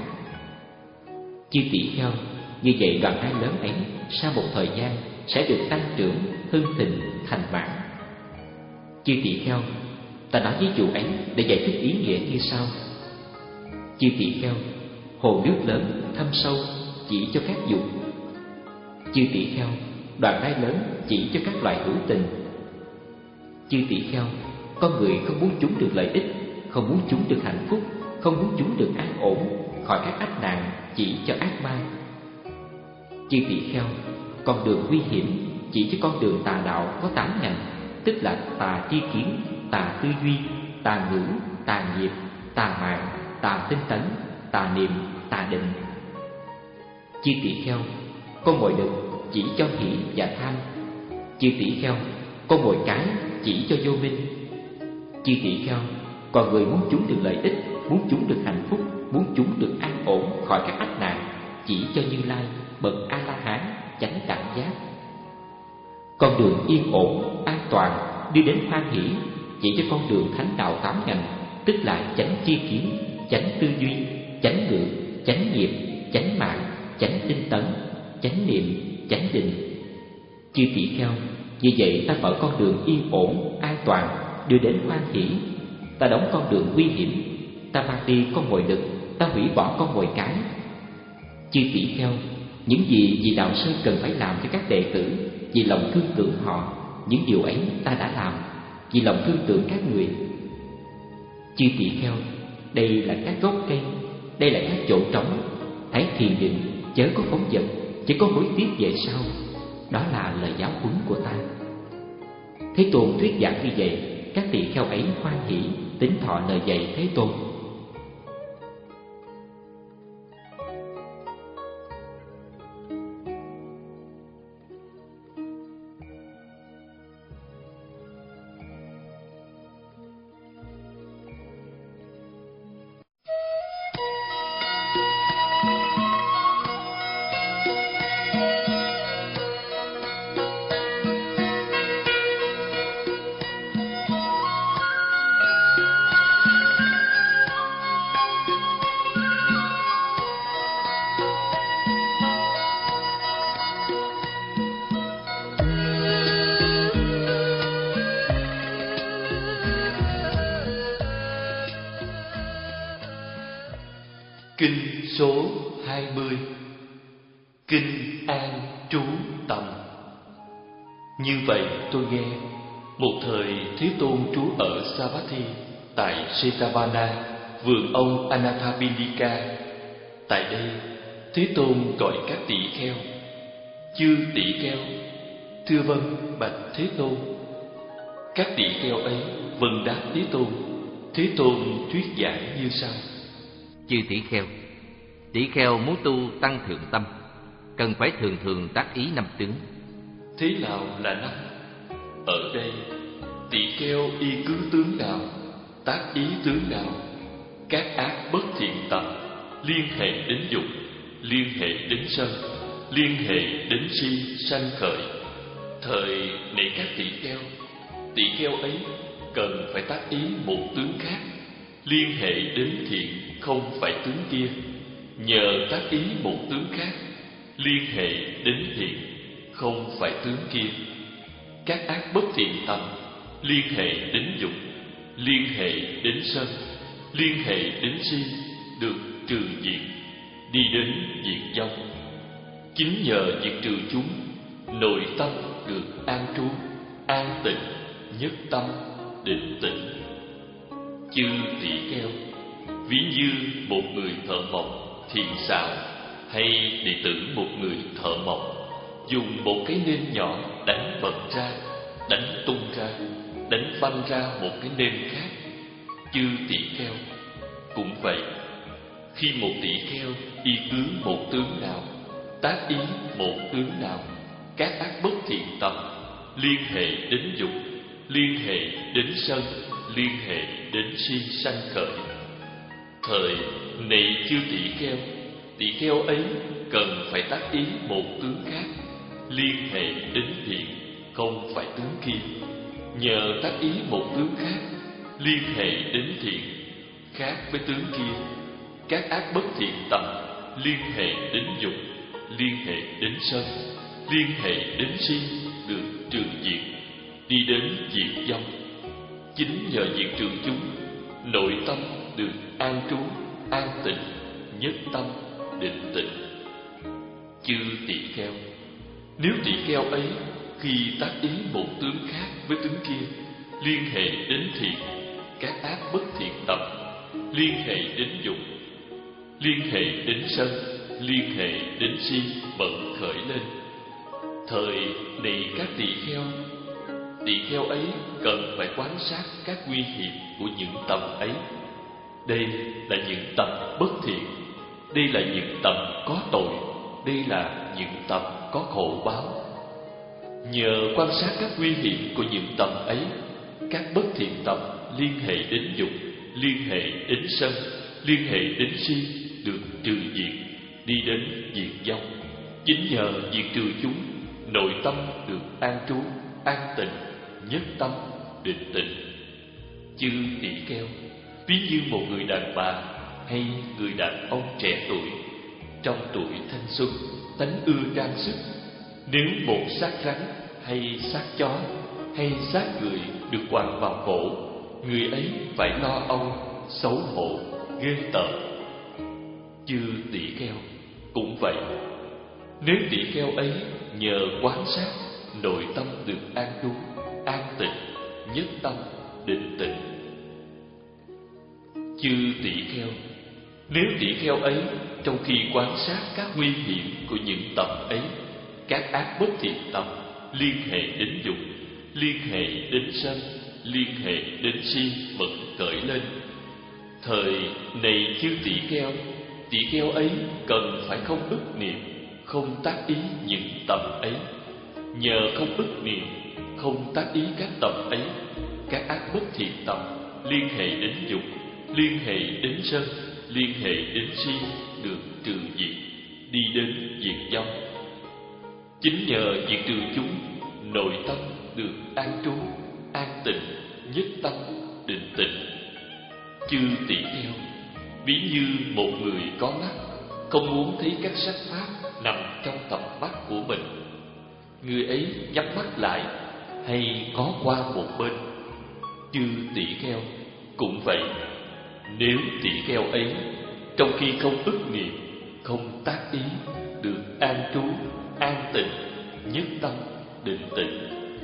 Chư tỷ kheo, như vậy đoàn nai lớn ấy sau một thời gian sẽ được tăng trưởng, hưng thịnh, thành mãn. Chư tỷ kheo, ta nói ví dụ ấy để giải thích ý nghĩa như sau. Chư tỷ kheo, hồ nước lớn thâm sâu chỉ cho các dục. Chư tỷ kheo, đoàn nai lớn chỉ cho các loài hữu tình. Chư tỷ kheo, con người không muốn chúng được lợi ích, không muốn chúng được hạnh phúc, không muốn chúng được an ổn khỏi các ách nạn, chỉ cho ác ma. Chư tỷ kheo, con đường nguy hiểm chỉ cho con đường tà đạo có tám ngành, tức là tà tri kiến, tà tư duy, tà ngữ, tà nghiệp, tà mạng, tà tinh tấn, tà niệm, tà định. Chư tỷ kheo, con mồi đực chỉ cho hỷ và tham. Chư tỷ kheo, con mồi cái chỉ cho vô minh. Chư tỷ kheo, còn người muốn chúng được lợi ích, muốn chúng được hạnh phúc, muốn chúng được an ổn khỏi các ách nạn, chỉ cho Như Lai, bậc A La Hán, chánh đẳng giác. Con đường yên ổn, an toàn, đi đến hoan hỷ, chỉ cho con đường thánh đạo tám ngành, tức là chánh tri kiến, chánh tư duy, chánh ngữ, chánh nghiệp, chánh mạng, chánh tinh tấn, chánh niệm, chánh định. Chư tỷ kheo, như vậy ta mở con đường yên ổn, an toàn, đưa đến hoan hỷ. Ta đóng con đường nguy hiểm, ta mang đi con mồi đực, ta hủy bỏ con mồi cái. Chư tỷ kheo, những gì vị đạo sư cần phải làm cho các đệ tử, vì lòng thương tưởng họ, những điều ấy ta đã làm, vì lòng thương tưởng các người. Chư tỷ kheo, đây là các gốc cây, đây là các chỗ trống, hãy thiền định, chớ có phóng dật, chỉ có hối tiếc về sau. Đó là lời giáo huấn của ta. Thế Tôn thuyết giảng như vậy, các tỳ kheo ấy hoan hỷ, tín thọ lời dạy Thế Tôn. Kinh số hai mươi. Kinh An Trú Tâm. Như vậy tôi nghe, một thời Thế Tôn trú ở Savatthi tại Setavana, vườn ông Anathapindika. Tại đây, Thế Tôn gọi các tỷ kheo: chư tỷ kheo, thưa vâng bạch Thế Tôn. Các tỷ kheo ấy vâng đáp Thế Tôn. Thế Tôn thuyết giảng như sau: Chư tỷ kheo, tỷ kheo muốn tu tăng thượng tâm, cần phải thường thường tác ý năm tướng. Thế nào là năm? Ở đây, tỷ kheo y cứ tướng nào, tác ý tướng nào, các ác bất thiện tập, liên hệ đến dục, liên hệ đến sân, liên hệ đến si sanh khởi. Thời này các tỷ kheo, tỷ kheo ấy cần phải tác ý một tướng khác, liên hệ đến thiện không phải tướng kia. Nhờ tác ý một tướng khác, liên hệ đến thiện không phải tướng kia, các ác bất thiện tâm, liên hệ đến dục, liên hệ đến sân, liên hệ đến si được trừ diệt, đi đến diệt vong. Chính nhờ diệt trừ chúng, nội tâm được an trú, an tịnh, nhất tâm, định tĩnh. Chư tỷ kheo, ví như một người thợ mộc thiện xảo, hay đệ tử một người thợ mộc dùng một cái nêm nhỏ đánh bật ra, đánh tung ra, đánh văng ra một cái nêm khác. Chư tỷ kheo, cũng vậy, khi một tỷ kheo y cứ một tướng nào, tác ý một tướng nào, các ác bất thiện tâm liên hệ đến dục, liên hệ đến sân, liên hệ đến si sanh khởi. Thời này chư tỷ kheo, tỷ kheo ấy cần phải tác ý một tướng khác, liên hệ đến thiện, không phải tướng kia. Nhờ tác ý một tướng khác, liên hệ đến thiện, khác với tướng kia, các ác bất thiện tâm liên hệ đến dục, liên hệ đến sân, liên hệ đến si được trừ diệt, đi đến diệt vong. Chính nhờ diệt trừ chúng, nội tâm được an trú, an tịnh, nhất tâm, định tịnh. Chư tỷ kheo, nếu tỷ kheo ấy khi tác ý một tướng khác với tướng kia, liên hệ đến thiện, các ác bất thiện tâm liên hệ đến dục, liên hệ đến sân, liên hệ đến si bận khởi lên. Thời này các tỷ kheo, tỷ kheo ấy cần phải quan sát các nguy hiểm của những tầm ấy. Đây là những tầm bất thiện, đây là những tầm có tội, đây là những tầm có khổ báo. Nhờ quan sát các nguy hiểm của những tầm ấy, các bất thiện tầm liên hệ đến dục, liên hệ đến sân, liên hệ đến si được trừ diệt, đi đến diệt vong. Chính nhờ diệt trừ chúng, nội tâm được an trú, an tịnh, nhất tâm, định tịnh. Chư tỷ kheo, ví như một người đàn bà hay người đàn ông trẻ tuổi, trong tuổi thanh xuân, tánh ưa trang sức. Nếu một xác rắn hay xác chó hay xác người được quàng vào cổ, người ấy phải lo âu, xấu hổ, ghê tởm. Chư tỷ kheo, cũng vậy, nếu tỷ kheo ấy nhờ quán sát, nội tâm được an trú, an tịnh, nhất tâm, định tịnh. Chư tỷ kheo, nếu tỷ kheo ấy trong khi quan sát các nguy hiểm của những tầm ấy, các ác bất thiện tâm liên hệ đến dục, liên hệ đến sân, liên hệ đến si bận khởi lên. Thời này chư tỷ kheo, tỷ kheo ấy cần phải không ức niệm, không tác ý những tầm ấy. Nhờ không ức niệm, không tác ý các tầm ấy, các ác bất thiện tâm liên hệ đến dục, liên hệ đến sân, liên hệ đến si được trừ diệt, đi đến diệt vong. Chính nhờ diệt trừ chúng, nội tâm được an trú, an tịnh, nhất tâm, định tịnh. Chư tỷ kheo, ví như một người có mắt, không muốn thấy các sắc pháp nằm trong tầm mắt của mình, người ấy nhắm mắt lại hay có qua một bên. Chư tỷ kheo, cũng vậy, nếu tỷ kheo ấy trong khi không ức niệm, không tác ý, được an trú, an tịnh, nhất tâm, định tịnh.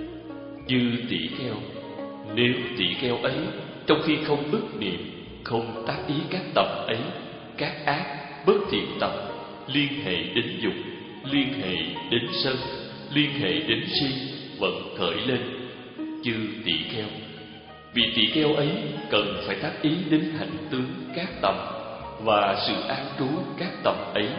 Chư tỷ kheo, nếu tỷ kheo ấy trong khi không ức niệm, không tác ý các tầm ấy, các ác bất thiện tầm liên hệ đến dục, liên hệ đến sân, liên hệ đến si vận khởi lên. Chư tỷ kheo, vì tỷ kheo ấy cần phải tác ý đến hành tướng các tầm và sự an trú các tầm ấy.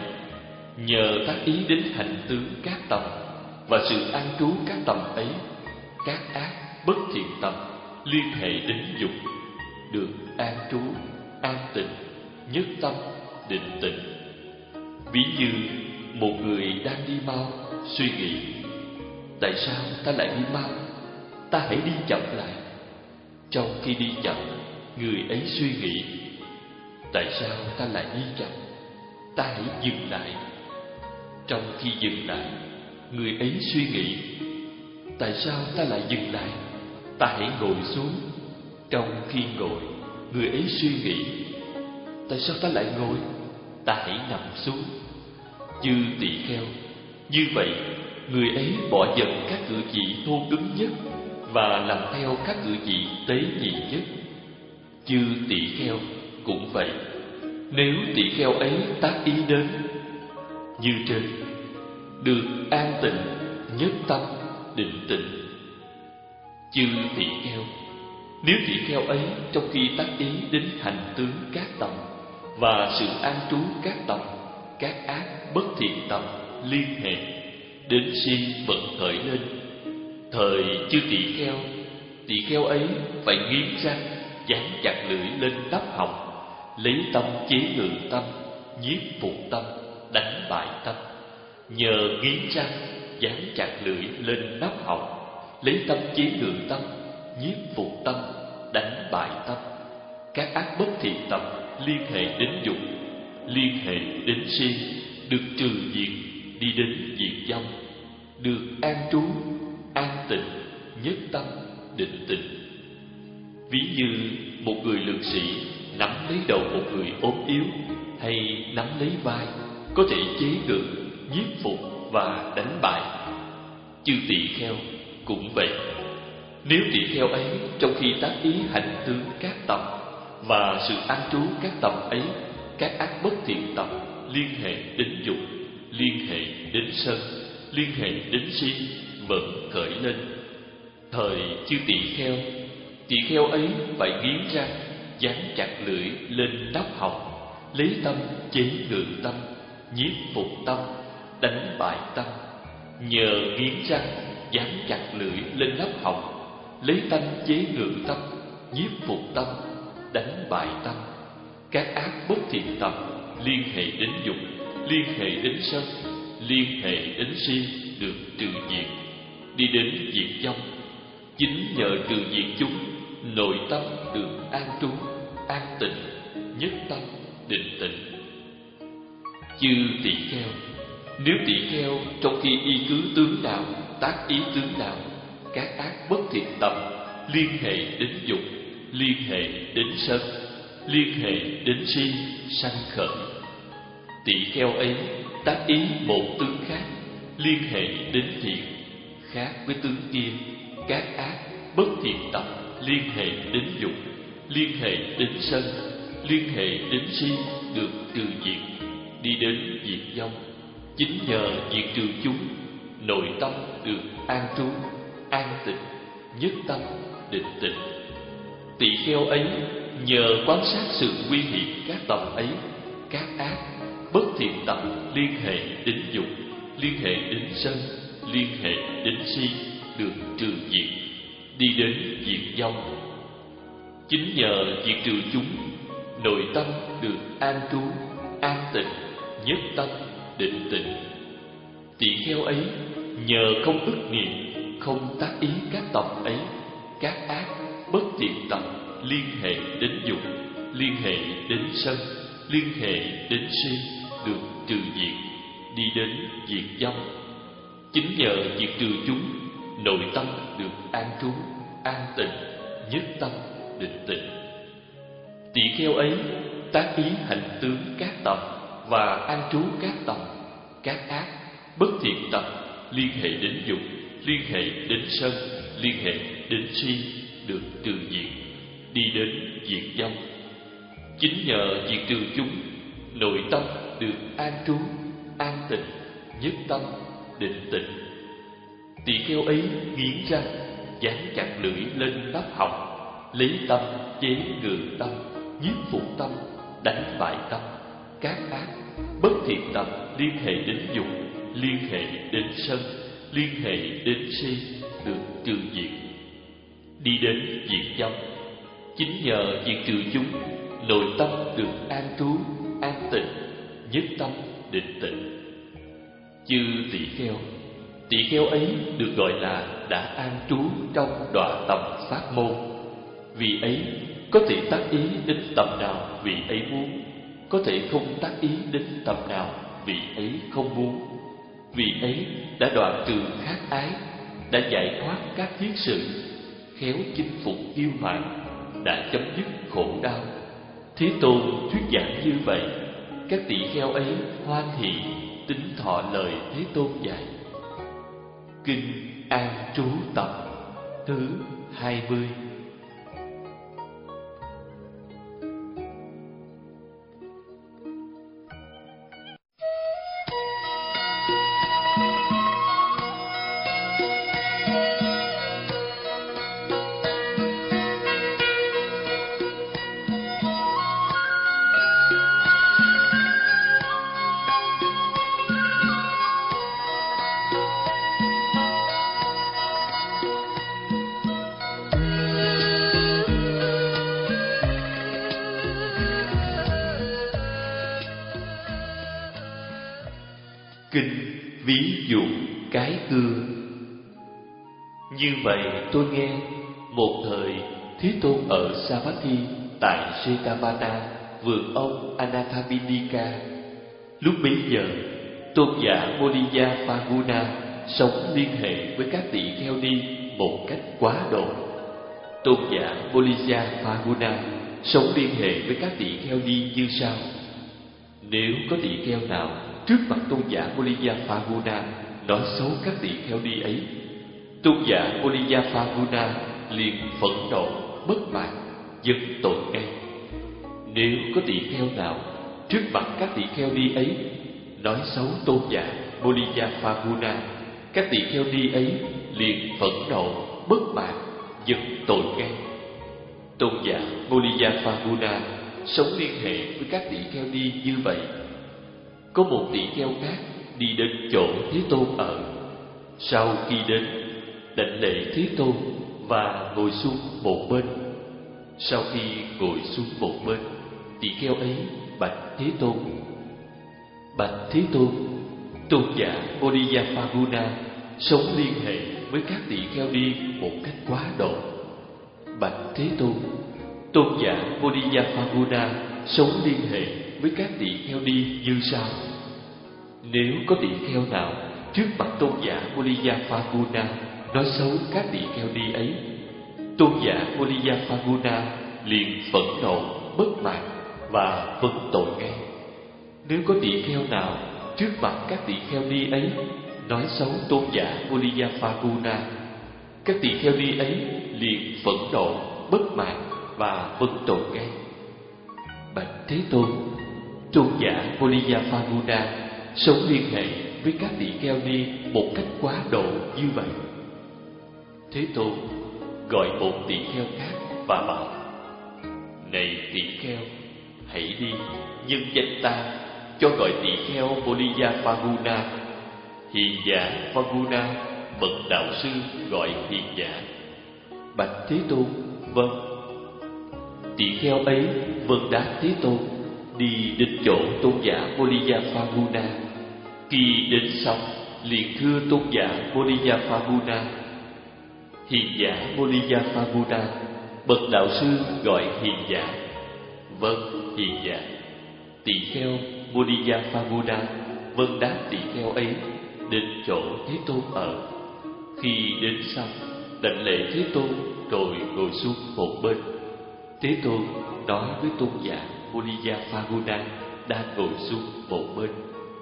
Nhờ tác ý đến hành tướng các tầm và sự an trú các tầm ấy, các ác bất thiện tầm liên hệ đến dục được an trú, an tịnh, nhất tâm, định tịnh. Ví như một người đang đi mau, suy nghĩ: tại sao ta lại đi mau? Ta hãy đi chậm lại. Trong khi đi chậm, người ấy suy nghĩ: tại sao ta lại đi chậm? Ta hãy dừng lại. Trong khi dừng lại, người ấy suy nghĩ: tại sao ta lại dừng lại? Ta hãy ngồi xuống. Trong khi ngồi, người ấy suy nghĩ: tại sao ta lại ngồi? Ta hãy nằm xuống. Chư tỷ kheo, như vậy người ấy bỏ dần các cử chỉ thô cứng nhất và làm theo các cử chỉ tế nhị nhất. Chư tỳ kheo cũng vậy. Nếu tỳ kheo ấy tác ý đến như trên, được an tịnh, nhất tâm, định tịnh. Chư tỳ kheo, nếu tỳ kheo ấy trong khi tác ý đến hành tướng các tầm và sự an trú các tầm, các ác bất thiện tầm liên hệ đến si vận khởi lên, thời chư tỳ kheo, tỳ kheo ấy phải nghiến răng, dán chặt lưỡi lên nắp họng, lấy tâm chế ngự tâm, nhiếp phục tâm, đánh bại tâm. Nhờ nghiến răng, dán chặt lưỡi lên nắp họng, lấy tâm chế ngự tâm, nhiếp phục tâm, đánh bại tâm. Các ác bất thiện tâm liên hệ đến dục, liên hệ đến si, được trừ diệt, đi đến diệt vong, được an trú, an tịnh, nhất tâm, định tịnh. Ví như một người lực sĩ nắm lấy đầu một người ốm yếu, hay nắm lấy vai, có thể chế ngự, nhiếp phục và đánh bại. Chư tỳ kheo cũng vậy. Nếu tỳ kheo ấy trong khi tác ý hành tướng các tầm và sự an trú các tầm ấy, các ác bất thiện tầm liên hệ đến dục, liên hệ đến sân, liên hệ đến si vận khởi lên, thời chư tỳ kheo, tỳ kheo ấy phải nghiến răng, dán chặt lưỡi lên nắp họng, lấy tâm chế ngự tâm, nhiếp phục tâm, đánh bại tâm. Nhờ nghiến răng, dán chặt lưỡi lên nắp họng, lấy tâm chế ngự tâm, nhiếp phục tâm, đánh bại tâm. Các ác bất thiện tâm liên hệ đến dục, liên hệ đến sân, liên hệ đến si được trừ diệt, đi đến diệt vong. Chính nhờ trừ diệt chúng, nội tâm được an trú, an tịnh, nhất tâm, định tịnh. Chư tỳ kheo, nếu tỳ kheo trong khi y cứ tướng nào, tác ý tướng nào, các ác bất thiện tâm liên hệ đến dục, liên hệ đến sân, liên hệ đến si sanh khởi, tỳ kheo ấy tác ý một tướng khác, liên hệ đến thiện, khác với tướng kia. Các ác bất thiện tâm liên hệ đến dục, liên hệ đến sân, liên hệ đến si được trừ diệt, đi đến diệt vong. Chính nhờ diệt trừ chúng, nội tâm được an trú, an tịnh, nhất tâm, định tịnh. Tỳ kheo ấy nhờ quan sát sự nguy hiểm các tầm ấy, các ác bất thiện tầm liên hệ đến dục, liên hệ đến sân, liên hệ đến si được trừ diệt, đi đến diệt vong. Chính nhờ diệt trừ chúng, nội tâm được an trú, an tịnh, nhất tâm, định tịnh. Tỳ kheo ấy nhờ không ức niệm, không tác ý các tầm ấy, các ác bất thiện tầm liên hệ đến dục, liên hệ đến sân, liên hệ đến si được trừ diệt, đi đến diệt vong. Chính nhờ diệt trừ chúng, nội tâm được an trú, an tịnh, nhất tâm, định tịnh. Tỳ kheo ấy tác ý hành tướng các tầm và an trú các tầm, các ác bất thiện tầm liên hệ đến dục, liên hệ đến sân, liên hệ đến si được trừ diệt, đi đến diệt vong. Chính nhờ diệt trừ chúng, nội tâm được an trú, an tịnh, nhất tâm, định tịnh. Tỳ kheo ấy nghiến răng, dán chặt lưỡi lên nắp họng, lấy tâm chế ngự tâm, nhiếp phục tâm, đánh bại tâm. Các ác bất thiện tâm liên hệ đến dục, liên hệ đến sân, liên hệ đến si được trừ diệt, đi đến diệt vong. Chính nhờ diệt trừ chúng, nội tâm được an trú, an tịnh, nhất tâm, định tịnh. Chư tỳ kheo, tỳ kheo ấy được gọi là đã an trú trong đọa tầm pháp môn. Vì ấy có thể tác ý đến tầm nào vị ấy muốn, có thể không tác ý đến tầm nào vị ấy không muốn. Vì ấy đã đoạn trừ khát ái, đã giải thoát các thiết sự, khéo chinh phục kiêu mạn, đã chấm dứt khổ đau. Thế Tôn thuyết giảng như vậy, các tỳ kheo ấy hoan hỷ tín thọ lời Thế Tôn dạy. Kinh An Trú Tập thứ hai mươi. Kinh ví dụ cái cưa. Như vậy tôi nghe, một thời Thế Tôn ở Savatthi tại Jetavana, vườn ông Anathapindika. Lúc bấy giờ, tôn giả Moliya Phaguna sống liên hệ với các tỳ kheo ni một cách quá độ. Tôn giả Moliya Phaguna sống liên hệ với các tỳ kheo ni như sau. Nếu có tỳ kheo nào trước mặt tôn giả Moliya Phaguna nói xấu các tỳ kheo ni ấy, tôn giả Moliya Phaguna liền phẫn nộ, bất mãn, dâng tội ngay. Nếu có tỳ kheo nào trước mặt các tỳ kheo ni ấy nói xấu tôn giả Moliya Phaguna, các tỳ kheo ni ấy liền phẫn nộ, bất mãn, dâng tội ngay. Tôn giả Moliya Phaguna sống liên hệ với các tỳ kheo ni như vậy. Có một tỳ kheo khác đi đến chỗ Thế Tôn ở. Sau khi đến, đảnh lễ Thế Tôn và ngồi xuống một bên. Sau khi ngồi xuống một bên, tỳ kheo ấy bạch Thế Tôn: Bạch Thế Tôn, tôn giả Moliya Phaguna sống liên hệ với các tỳ kheo ni một cách quá độ. Bạch Thế Tôn, tôn giả Moliya Phaguna sống liên hệ với các tỳ kheo ni như sau. Nếu có tỳ kheo nào trước mặt tôn giả Moliya Phaguna nói xấu các tỳ kheo ni ấy, tôn giả Moliya Phaguna liền phẫn nộ, bất mãn và vấn tội ngay. Nếu có tỳ kheo nào trước mặt các tỳ kheo ni ấy nói xấu tôn giả Moliya Phaguna, các tỳ kheo ni ấy liền phẫn nộ, bất mãn và vấn tội ngay. Bạch Thế Tôn, tôn giả Moliya Phaguna sống liên hệ với các tỳ kheo ni một cách quá độ như vậy. Thế Tôn gọi một tỳ kheo khác và bảo: Này tỳ kheo, hãy đi nhân danh ta cho gọi tỳ kheo Moliya Phaguna. Hiền giả Phaguna bậc đạo sư gọi hiền giả. Bạch Thế Tôn, vâng. Tỳ kheo ấy vâng đáp Thế Tôn, đi đến chỗ tôn giả Moliya Phaguna. Khi đến xong, liền thưa tôn giả Moliya Phaguna: Hiền giả Moliya Phaguna, bậc đạo sư gọi hiền giả. Vâng, hiền giả. Tỳ kheo Moliya Phaguna vâng đáp tỳ kheo ấy, đến chỗ Thế Tôn ở. Khi đến xong, đảnh lễ Thế Tôn rồi ngồi xuống một bên. Thế Tôn nói với tôn giả Moliya Phaguna đang ngồi xuống một bên: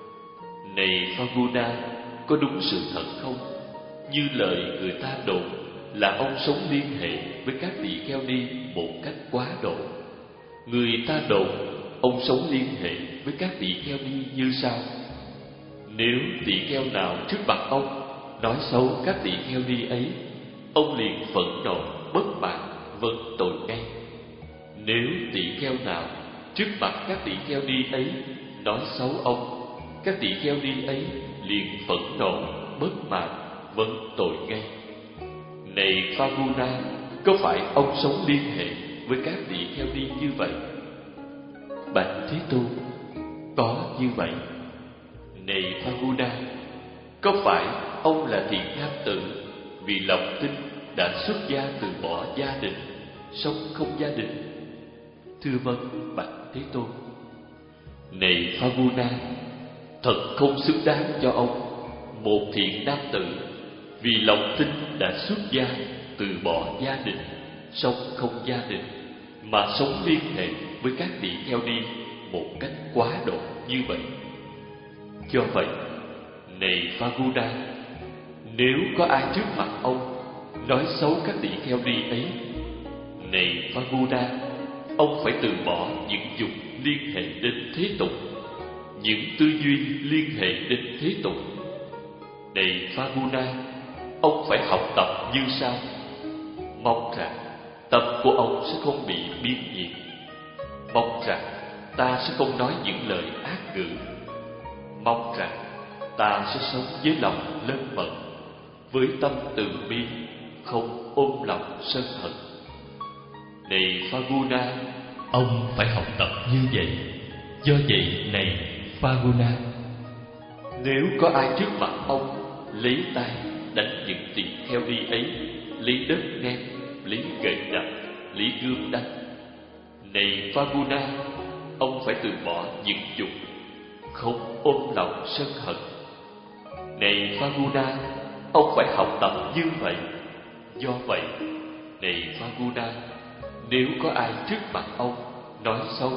Này Phaguna, có đúng sự thật không? Như lời người ta đồn là ông sống liên hệ với các tỳ kheo ni một cách quá độ. Người ta đồn ông sống liên hệ với các tỳ kheo ni như sau. Nếu tỳ kheo nào trước mặt ông nói xấu các tỳ kheo ni ấy, ông liền phẫn nộ, bất mãn, vâng tội ngay. Nếu tỳ kheo nào trước mặt các tỳ kheo ni ấy nói xấu ông, các tỳ kheo ni ấy liền phẫn nộ, bất mãn, vâng tội ngay. Này Phaguna, có phải ông sống liên hệ với các tỳ kheo ni như vậy? Bạch Thế Tôn, có như vậy. Này Phaguna, có phải ông là thiện nam tử vì lòng tin đã xuất gia từ bỏ gia đình, sống không gia đình? Thưa vâng, bạch Thế Tôn. Này Phaguna, thật không xứng đáng cho ông, một thiện nam tử vì lòng tin đã xuất gia từ bỏ gia đình, sống không gia đình, mà sống liên hệ với các tỳ kheo ni một cách quá độ như vậy. Do vậy, này Phaguna, nếu có ai trước mặt ông nói xấu các tỳ kheo ni ấy, này Phaguna, ông phải từ bỏ những dục liên hệ đến thế tục, những tư duy liên hệ đến thế tục. Này Phaguna, ông phải học tập như sau. Mong rằng tâm của ông sẽ không bị biên nhiệt. Mong rằng ta sẽ không nói những lời ác ngữ. Mong rằng ta sẽ sống với lòng lân mẫn, với tâm từ bi, không ôm lòng sân hận. Này Phaguna, ông phải học tập như vậy. Do vậy này Phaguna. Nếu có ai trước mặt ông lấy tay đánh những tỳ kheo đi ấy, lấy đất ném, lấy gậy đập, lấy gươm đánh, này Phaguna, ông phải từ bỏ những dục, không ôm lòng sân hận. Này Phaguna, ông phải học tập như vậy. Do vậy, này Phaguna, nếu có ai trước mặt ông nói xấu,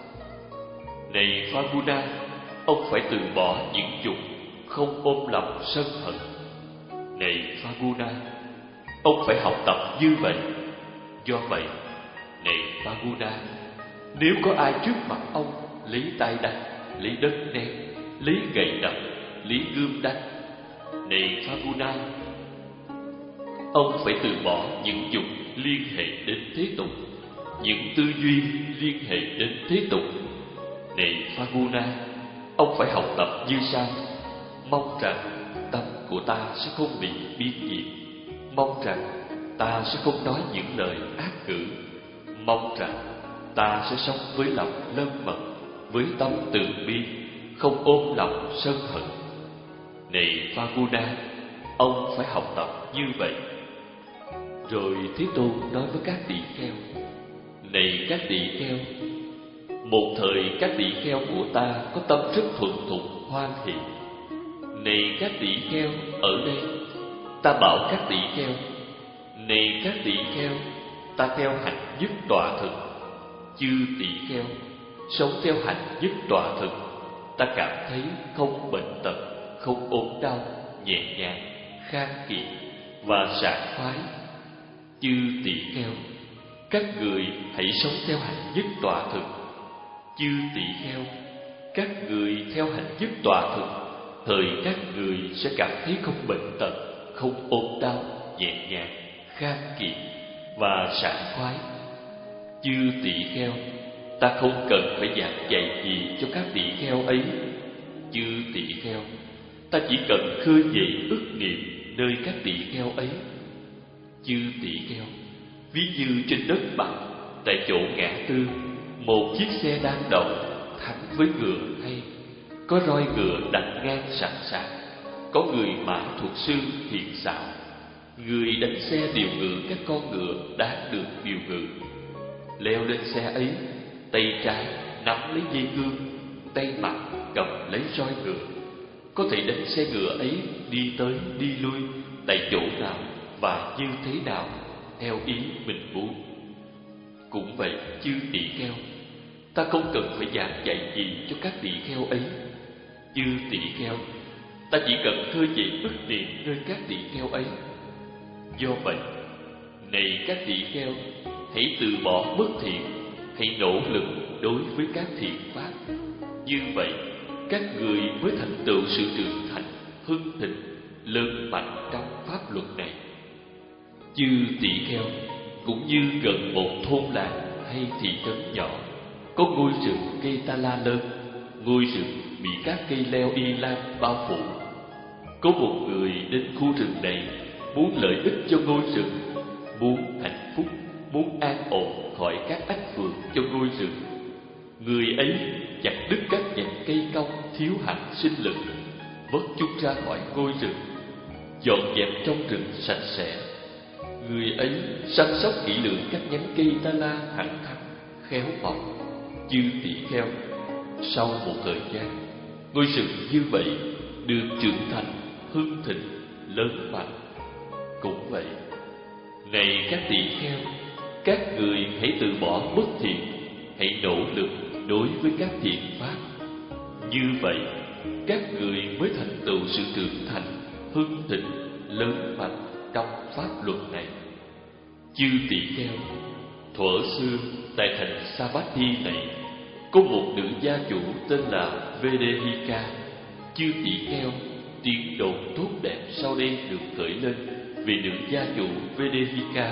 này Phaguna, ông phải từ bỏ những dục, không ôm lòng sân hận. Này Phaguna, ông phải học tập như vậy. Do vậy, này Phaguna, nếu có ai trước mặt ông lấy tay đánh, lấy đất ném, lấy gậy đập, lấy gươm đánh, này Phaguna, ông phải từ bỏ những dục liên hệ đến thế tục, những tư duy liên hệ đến thế tục. Này Phaguna, ông phải học tập như sau. Mong rằng tâm của ta sẽ không bị biến dị, mong rằng ta sẽ không nói những lời ác ngữ, mong rằng ta sẽ sống với lòng lân mật, với tâm từ bi, không ôm lòng sân hận. Này Phaguna, ông phải học tập như vậy. Rồi Thế Tôn nói với các tỳ kheo: Này các tỳ kheo, một thời các tỳ kheo của ta có tâm rất thuần thục hoan hỷ. Này các tỳ kheo, ở đây ta bảo các tỳ kheo: Này các tỳ kheo, ta theo hạnh nhất tọa thực. Chư tỳ kheo, sống theo hạnh nhất tọa thực, ta cảm thấy không bệnh tật, không ốm đau, nhẹ nhàng, khang kiện và sảng khoái. Chư tỳ kheo, các người hãy sống theo hạnh nhất tọa thực. Chư tỳ kheo, các người theo hạnh nhất tọa thực, thời các người sẽ cảm thấy không bệnh tật, không ốm đau, nhẹ nhàng, khang kiện và sảng khoái. Chư tỳ kheo, ta không cần phải giảng dạy gì cho các tỳ kheo ấy. Chư tỳ kheo, ta chỉ cần khơi dậy ức niệm nơi các tỳ kheo ấy. Chư tỳ kheo, ví như trên đất bằng, tại chỗ ngã tư, một chiếc xe đang đậu thắng với ngựa hay, có roi ngựa đặt ngang sẵn sàng, có người mã thuật sư hiền xảo, người đánh xe điều ngự các con ngựa đáng được điều ngự. Leo lên xe ấy, tay trái nắm lấy dây cương, tay mặt cầm lấy roi ngựa, có thể đánh xe ngựa ấy đi tới đi lui tại chỗ nào và như thế nào theo ý mình muốn. Cũng vậy, chư tỳ kheo, ta không cần phải giảng dạy gì cho các tỳ kheo ấy. Chư tỳ kheo, ta chỉ cần khơi dậy ức niệm nơi các tỳ kheo ấy. Do vậy, này các tỳ kheo, hãy từ bỏ bất thiện, hãy nỗ lực đối với các thiện pháp. Như vậy, các người mới thành tựu sự trưởng thành, hưng thịnh, lớn mạnh trong pháp luật này. Chư tỳ kheo, cũng như gần một thôn làng hay thị trấn nhỏ, có ngôi rừng cây ta la lớn, ngôi rừng bị các cây leo y lan bao phủ. Có một người đến khu rừng này muốn lợi ích cho ngôi rừng, muốn hạnh phúc, muốn an ổn khỏi các ách phường cho ngôi rừng. Người ấy chặt đứt các nhánh cây cong thiếu hẳn sinh lực, vớt chúng ra khỏi ngôi rừng, dọn dẹp trong rừng sạch sẽ. Người ấy săn sóc kỹ lưỡng các nhánh cây ta la thẳng thắn, khéo mọc. Chư tỳ kheo, sau một thời gian, ngôi rừng như vậy được trưởng thành, hưng thịnh, lớn mạnh. Cũng vậy, này các tỳ kheo, các người hãy từ bỏ bất thiện, hãy nỗ lực đối với các thiện pháp. Như vậy, các người mới thành tựu sự trưởng thành, hưng thịnh, lớn mạnh trong pháp luật này. Chư tỳ kheo, thuở xưa tại thành Savatthi này, có một nữ gia chủ tên là Vedehika. Chư tỳ kheo, tiếng đồn tốt đẹp sau đây được khởi lên về nữ gia chủ Vedehika.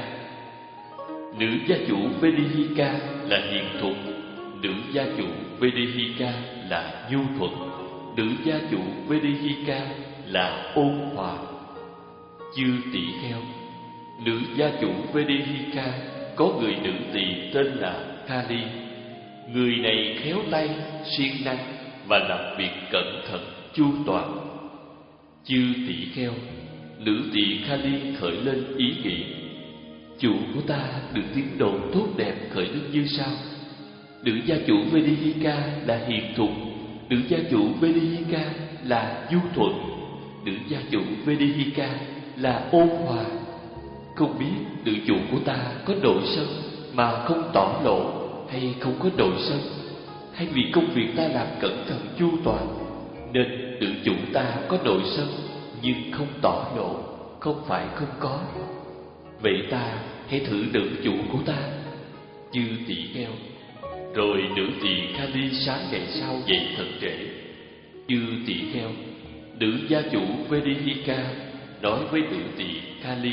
Nữ gia chủ Vedehika là hiền thuận, nữ gia chủ Vedehika là nhu thuận, nữ gia chủ Vedehika là ôn hòa. Chư tỳ kheo, nữ gia chủ Vedehika có người nữ tỳ tên là Kali. Người này khéo tay, siêng năng và làm việc cẩn thận chu toàn. Chư tỷ kheo, nữ tỳ Kali khởi lên ý nghĩ: chủ của ta được tiến độ tốt đẹp khởi lên như sau. Nữ gia chủ Vedihika là hiền thục, nữ gia chủ Vedihika là nhu thuận, nữ gia chủ Vedihika là ôn hòa. Không biết nữ chủ của ta có nổi sân mà không tỏ lộ, hay không có nổi sân, hay vì công việc ta làm cẩn thận chu toàn nên nữ chủ ta có nổi sân nhưng không tỏ lộ, không phải không có. Vậy ta hãy thử nữ chủ của ta. Chư tỷ kheo. Rồi nữ tỳ Kali sáng ngày sau dậy thật trễ. Chư tỷ kheo, nữ gia chủ Vedihika nói với nữ tỳ Kali: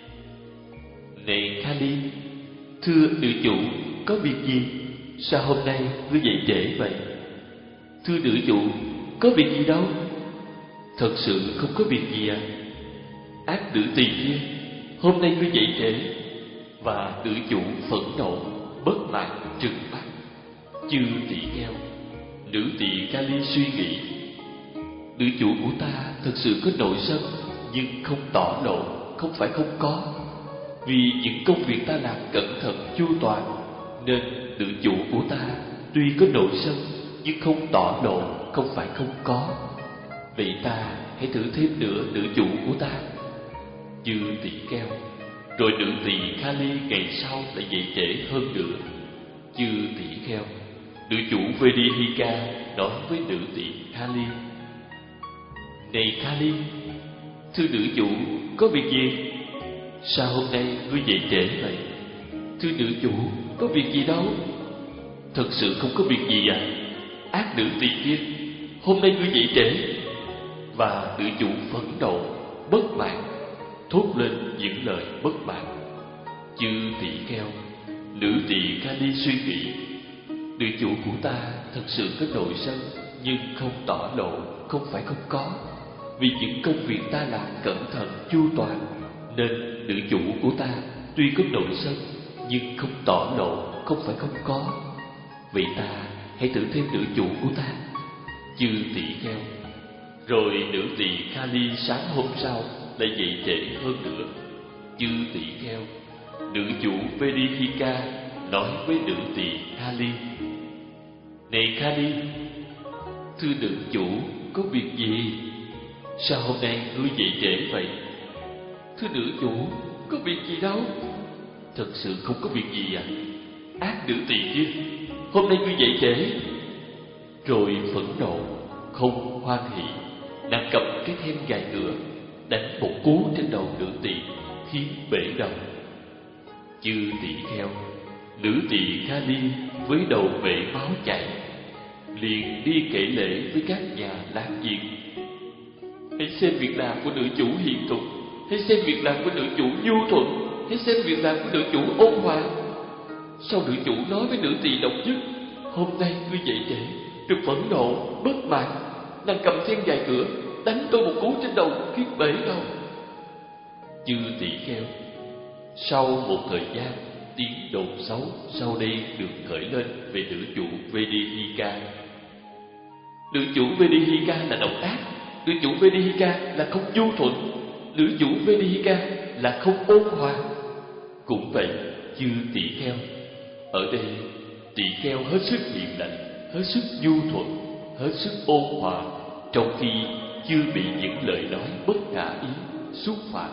này Kali, thưa nữ chủ, có việc gì? Sao hôm nay ngươi dậy trễ vậy? Thưa nữ chủ, có việc gì đâu? Thật sự không có việc gì à? Ác nữ tỳ kia, hôm nay ngươi dậy trễ. Và nữ chủ phẫn nộ, bất mãn trừng mắt. Chư tỷ kheo, nữ tỳ Kali suy nghĩ: nữ chủ của ta thật sự có nội sân nhưng không tỏ lộ, không phải không có. Vì những công việc ta làm cẩn thận chu toàn nên nữ chủ của ta tuy có nội sân nhưng không tỏ lộ, không phải không có. Vậy ta hãy thử thêm nữa nữ chủ của ta. Chư tỷ kheo. Rồi nữ tỳ Kali ngày sau lại dậy trễ hơn nữa. Chư tỷ kheo, nữ chủ Vedihika nói với nữ tỳ Kali: này Kali, thưa nữ chủ, có việc gì? Sao hôm nay ngươi dậy trễ vậy? Thưa nữ chủ, có việc gì đâu? Thật sự không có việc gì à? Ác nữ tỳ kia, hôm nay ngươi dậy trễ. Và nữ chủ phẫn nộ, bất mãn, thốt lên những lời bất mãn. Chư tỷ kheo, nữ tỳ Kali suy nghĩ: nữ chủ của ta thật sự có nội sân nhưng không tỏ lộ, không phải không có. Vì những công việc ta làm cẩn thận chu toàn nên nữ chủ của ta tuy có nội sân nhưng không tỏ lộ, không phải không có. Vậy ta hãy thử thêm nữ chủ của ta. Chư tỷ kheo. Rồi nữ tỳ Kali sáng hôm sau lại dậy trễ hơn nữa. Chư tỷ kheo, nữ chủ Vedihika nói với nữ tỳ Kali: này Kali, thưa nữ chủ, có việc gì? Sao hôm nay ngươi dậy trễ vậy? Thưa nữ chủ, có việc gì đâu? Thật sự không có việc gì à? Ác nữ tỳ kia, hôm nay ngươi dậy trễ. Rồi phẫn nộ, không hoan hỉ, nàng cầm cái then gài ngựa đánh một cú trên đầu nữ tỳ khiến bể đầu. Chư tỷ kheo, nữ tỳ Kali với đầu bể máu chảy liền đi kể lễ với các nhà láng giềng: hãy xem việc làm của nữ chủ hiền thục, hãy xem việc làm của nữ chủ nhu thuận, hãy xem việc làm của nữ chủ ôn hòa. Sau nữ chủ nói với nữ tỳ độc nhất: hôm nay ngươi dậy trễ. Được phẫn nộ, bất mãn, nàng cầm then gài cửa đánh tôi một cú trên đầu khiến bể đầu. Chư tỷ kheo, sau một thời gian, tiếng đồn xấu sau đây được khởi lên về nữ chủ Vedihika. Nữ chủ Vedihika là độc ác, nữ chủ Vedihika là không nhu thuận, nữ chủ Vedihika là không ôn hòa. Cũng vậy, chư tỷ kheo, ở đây tỷ kheo hết sức hiền lành, hết sức nhu thuận, hết sức ôn hòa, trong khi chưa bị những lời nói bất khả ý xúc phạm.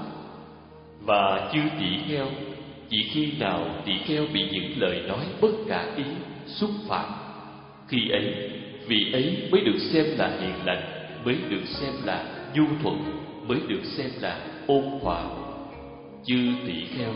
Và chư tỷ kheo, chỉ khi nào tỷ kheo bị những lời nói bất khả ý xúc phạm, khi ấy vị ấy mới được xem là hiền lành, mới được xem là nhu thuận, mới được xem là ôn hòa. Chư tỷ kheo,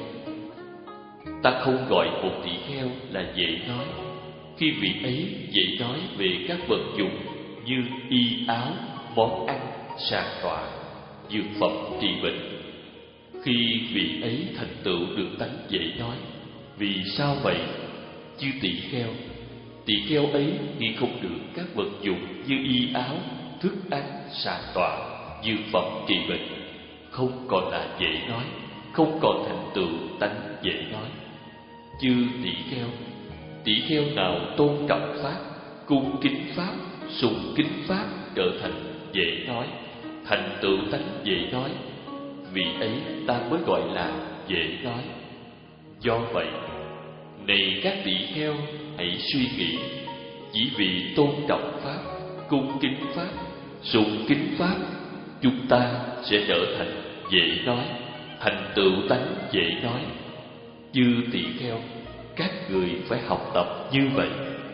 ta không gọi một tỷ kheo là dễ nói khi vị ấy dễ nói về các vật dụng như y áo, món ăn, sàn tọa, dược phẩm trị bệnh. Khi vị ấy thành tựu được tánh dễ nói. Vì sao vậy? Chư tỷ kheo, tỷ kheo ấy nghĩ không được các vật dụng như y áo, thức ăn, sàn tọa, dược phẩm trị bệnh, không còn là dễ nói, không còn thành tựu tánh dễ nói. Chư tỷ kheo, tỷ kheo nào tôn trọng pháp, cung kính pháp, sùng kính pháp trở thành dễ nói, thành tựu tánh dễ nói, vị ấy ta mới gọi là dễ nói. Do vậy, này các tỷ kheo, hãy suy nghĩ, chỉ vì tôn trọng pháp, cung kính pháp, sùng kính pháp, chúng ta sẽ trở thành dễ nói, thành tựu tánh dễ nói. Chư tỷ kheo, các người phải học tập như vậy.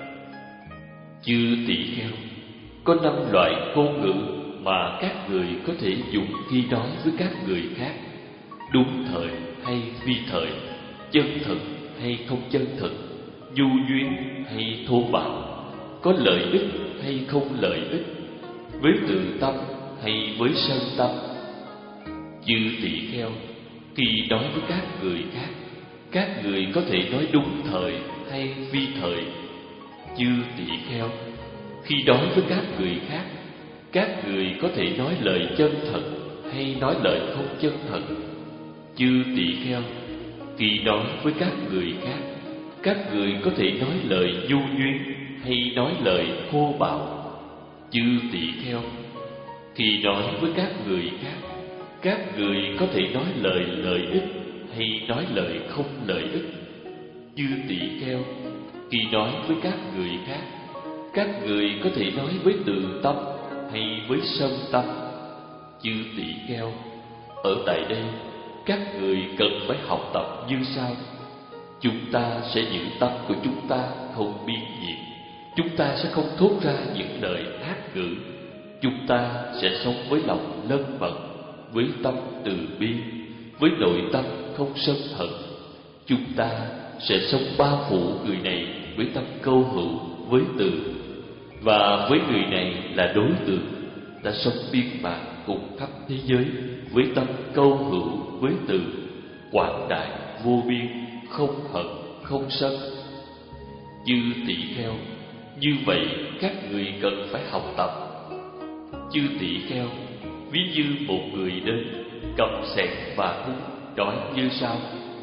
Chư tỷ kheo, có năm loại ngôn ngữ mà các người có thể dùng khi nói với các người khác: đúng thời hay phi thời, chân thực hay không chân thực, nhu duyên hay thô bạo, có lợi ích hay không lợi ích, với từ tâm hay với sân tâm. Chư tỷ kheo, khi nói với các người khác, các người có thể nói đúng thời hay phi thời. Chư tỷ kheo, khi nói với các người khác, các người có thể nói lời chân thật hay nói lời không chân thật. Chư tỷ kheo, khi nói với các người khác, các người có thể nói lời nhu duyên hay nói lời thô bạo. Chư tỷ kheo, khi nói với các người khác, các người có thể nói lời lợi ích hay nói lời không lợi ích. Chư tỷ kheo, khi nói với các người khác, các người có thể nói với từ tâm hay với sân tâm. Chư tỷ kheo, ở tại đây các người cần phải học tập như sau. Chúng ta sẽ giữ tâm của chúng ta không biên nhiệt. Chúng ta sẽ không thốt ra những lời ác ngữ. Chúng ta sẽ sống với lòng lân mật, với tâm từ bi, với nội tâm không sân hận. Chúng ta sẽ sống bao phủ người này với tâm câu hữu, với từ, và với người này là đối tượng. Ta sống biên bạc cùng khắp thế giới với tâm câu hữu, với từ, quảng đại vô biên, không hận không sân. Chư tỷ kheo, như vậy các người cần phải học tập. Chư tỷ kheo, ví như một người đến cầm xẻng và hung nói như sau: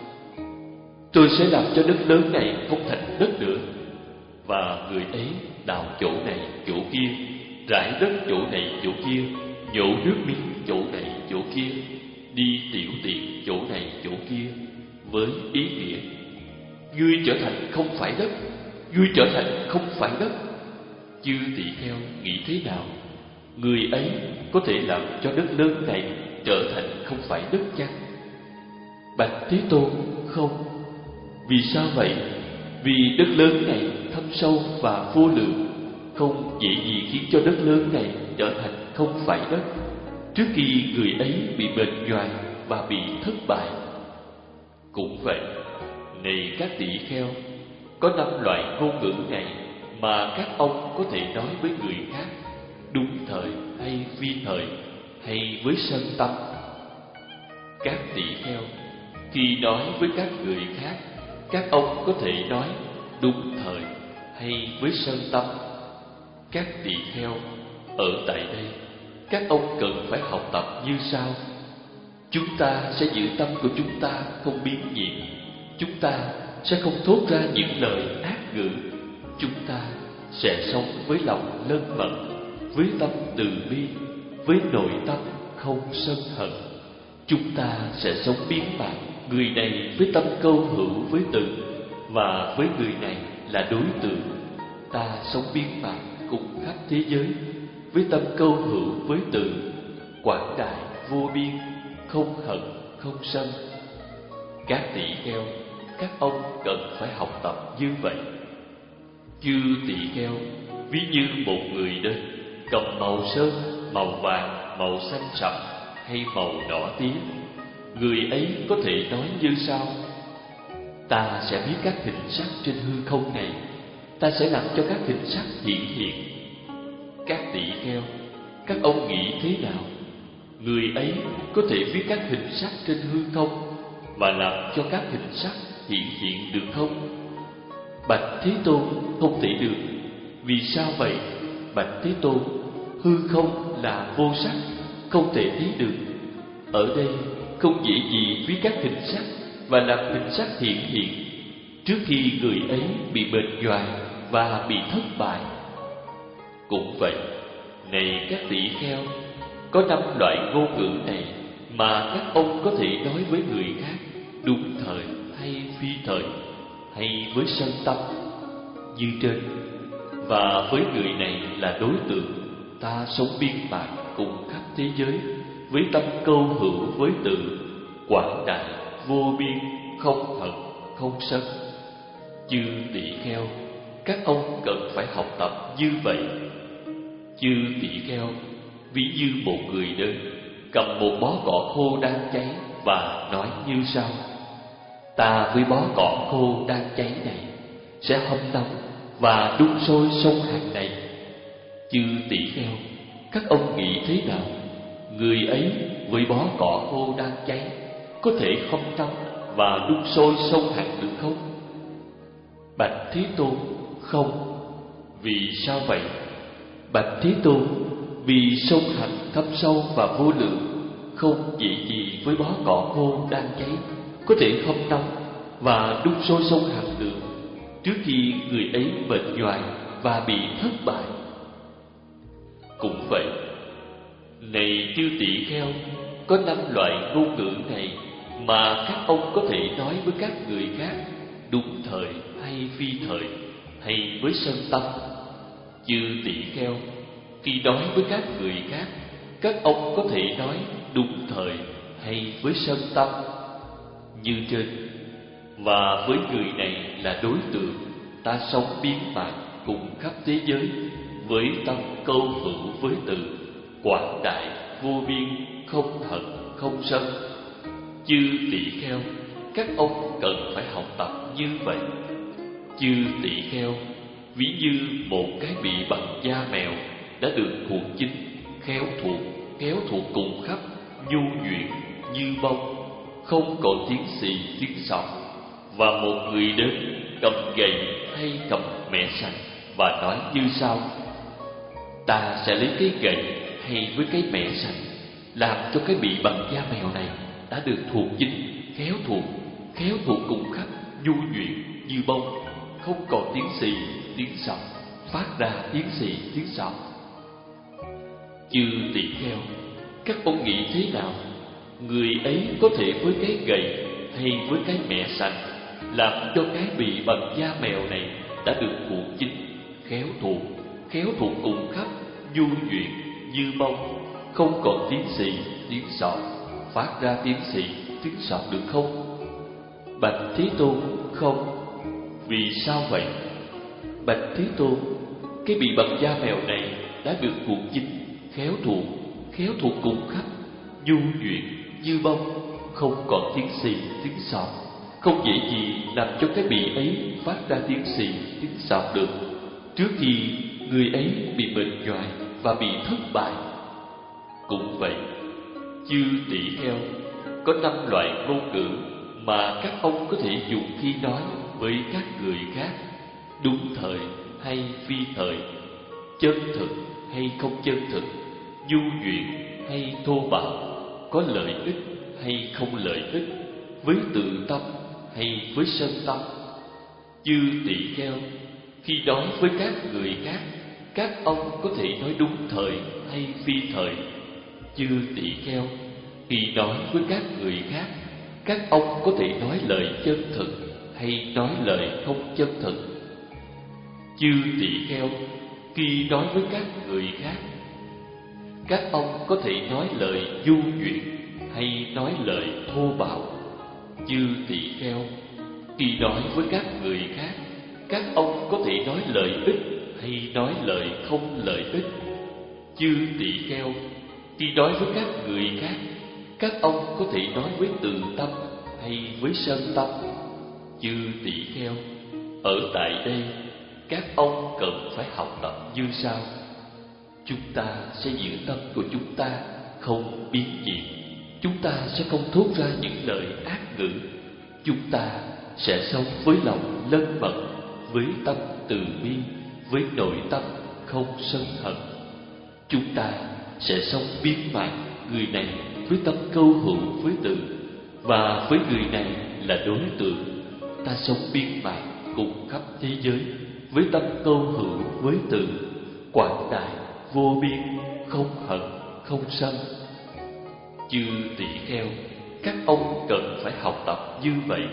tôi sẽ làm cho đất lớn này không thành đất nữa. Và người ấy đào chỗ này chỗ kia, rải đất chỗ này chỗ kia, nhổ nước miếng chỗ này chỗ kia, đi tiểu tiện chỗ này chỗ kia, với ý nghĩa: ngươi trở thành không phải đất, ngươi trở thành không phải đất. Chư tỷ kheo nghĩ thế nào? Người ấy có thể làm cho đất lớn này trở thành không phải đất chăng? Bạch Thế Tôn, không. Vì sao vậy? Vì đất lớn này thâm sâu và vô lượng, không dễ gì khiến cho đất lớn này trở thành không phải đất, trước khi người ấy bị mệt nhoài và bị thất bại. Cũng vậy, này các tỷ kheo, có năm loại ngôn ngữ này mà các ông có thể nói với người khác, đúng thời hay phi thời, hay với sân tâm. Các tỷ kheo, khi nói với các người khác, các ông có thể nói đúng thời hay với sân tâm. Các tỷ kheo, ở tại đây các ông cần phải học tập như sau. Chúng ta sẽ giữ tâm của chúng ta không biến nhiệt. Chúng ta sẽ không thốt ra những lời ác ngữ. Chúng ta sẽ sống với lòng lân mật, với tâm từ bi, với nội tâm không sân hận. Chúng ta sẽ sống biến bạc, người này với tâm câu hữu với từ, và với người này là đối tượng. Ta sống biến bạc cùng khắp thế giới với tâm câu hữu với từ, quảng đại vô biên, không hận không sân. Các tỷ kheo, các ông cần phải học tập như vậy. Chư tỷ kheo, ví như một người đến cầm màu sơn, màu vàng, màu xanh sậm hay màu đỏ tía. Người ấy có thể nói như sau: ta sẽ biết các hình sắc trên hư không này, ta sẽ làm cho các hình sắc hiện hiện. Các tỷ kheo, các ông nghĩ thế nào? Người ấy có thể viết các hình sắc trên hư không và làm cho các hình sắc hiện hiện được không? Bạch Thế Tôn, không thể được. Vì sao vậy? Bạch Thế Tôn, hư không là vô sắc, không thể thấy được. Ở đây không dễ gì viết các hình sắc và làm hình sắc hiện hiện, trước khi người ấy bị mệt nhoài và bị thất bại. Cũng vậy, Này các tỷ kheo, có năm loại ngôn ngữ này mà các ông có thể nói với người khác, đúng thời hay phi thời, hay với sân tâm như trên. Và với người này là đối tượng ta sống biên bạc cùng khắp thế giới, với tâm câu hữu với từ, quảng đại, vô biên, không hận, không sân. Chư tỷ kheo, các ông cần phải học tập như vậy. Chư tỷ kheo, ví như một người đơn cầm một bó cỏ khô đang cháy và nói như sau: ta với bó cỏ khô đang cháy này sẽ hâm nóng và đun sôi sông Hằng này. Chư tỷ kheo, các ông nghĩ thế nào? Người ấy với bó cỏ khô đang cháy có thể hâm nóng và đun sôi sông Hằng được không? Bạch Thế Tôn, không. Vì sao vậy? Bạch Thế Tôn, vì sông Hằng thâm sâu và vô lượng, không chỉ gì với bó cỏ khô đang cháy có thể hâm nóng và đun sôi sông Hằng được, trước khi người ấy mệt nhoài và bị thất bại. Cũng vậy, này chư tỷ kheo, có năm loại ngôn ngữ này mà các ông có thể nói với các người khác, đúng thời hay phi thời, hay với sân tâm. Chư tỷ kheo, khi nói với các người khác, các ông có thể nói đúng thời hay với sân tâm như trên. Và với người này là đối tượng ta sống biến mạng cùng khắp thế giới, với tâm câu hữu với từ, quảng đại, vô biên, không hận, không sân. Chư tỷ kheo, các ông cần phải học tập như vậy. Chư tỷ kheo, ví như một cái bị bằng da mèo đã được thuộc chính, khéo thuộc, khéo thuộc cùng khắp, nhu nhuyễn như bông, không còn tiếng xì tiếng sọc. Và một người đến cầm gậy hay cầm mẻ sành và nói như sau: ta sẽ lấy cái gậy hay với cái mẻ sành làm cho cái bị bằng da mèo này đã được thuộc chính, khéo thuộc, khéo thuộc cùng khắp, nhu nhuyễn như bông, không còn tiếng xì tiếng sọc, phát ra tiếng xì tiếng sọc. Chư tỷ kheo, các ông nghĩ thế nào? Người ấy có thể với cái gậy hay với cái mẻ sành làm cho cái bị bằng da mèo này đã được thuộc chính, khéo thuộc, khéo thuộc cùng khắp, nhu nhuyễn như bông, không còn tiếng xì tiếng sọt, phát ra tiếng xì tiếng sọt được không? Bạch Thế Tôn, không. Vì sao vậy? Bạch Thế Tôn, cái bị bằng da mèo này đã được thuộc chính, khéo thuộc, khéo thuộc cùng khắp, nhu nhuyễn như bông, không còn tiếng xì tiếng sọt, không dễ gì làm cho cái bị ấy phát ra tiếng xì tiếng sọt được, trước khi người ấy bị mệt nhoài và bị thất bại. Cũng vậy, chư tỷ kheo, có năm loại ngôn ngữ mà các ông có thể dùng khi nói với các người khác, đúng thời hay phi thời, chân thực hay không chân thực, nhu nhuyễn hay thô bạo, có lợi ích hay không lợi ích, với tự tâm hay với sân tâm. Chư tỷ kheo, khi nói với các người khác, các ông có thể nói đúng thời hay phi thời. Chư tỷ kheo, khi nói với các người khác, các ông có thể nói lời chân thực hay nói lời không chân thực. Chư tỷ kheo, khi nói với các người khác, các ông có thể nói lời nhu nhuyễn hay nói lời thô bạo. Chư tỷ kheo, khi nói với các người khác, các ông có thể nói lời ích hay nói lời không lợi ích. Chư tỷ kheo, khi nói với các người khác, các ông có thể nói với từ tâm hay với sân tâm. Chư tỷ kheo, ở tại đây các ông cần phải học tập như sau. Chúng ta sẽ giữ tâm của chúng ta không biến dị. Chúng ta sẽ không thốt ra những lời ác ngữ. Chúng ta sẽ sống với lòng lân mật, với tâm từ bi, với nội tâm không sân hận. Chúng ta sẽ sống biến mạng người này với tâm câu hữu với từ, và với người này là đối tượng ta sống biến mạng cùng khắp thế giới với tâm câu hữu với từ, quảng đại, vô biên, không hận, không sân. Chư tỷ kheo, các ông cần phải học tập như vậy.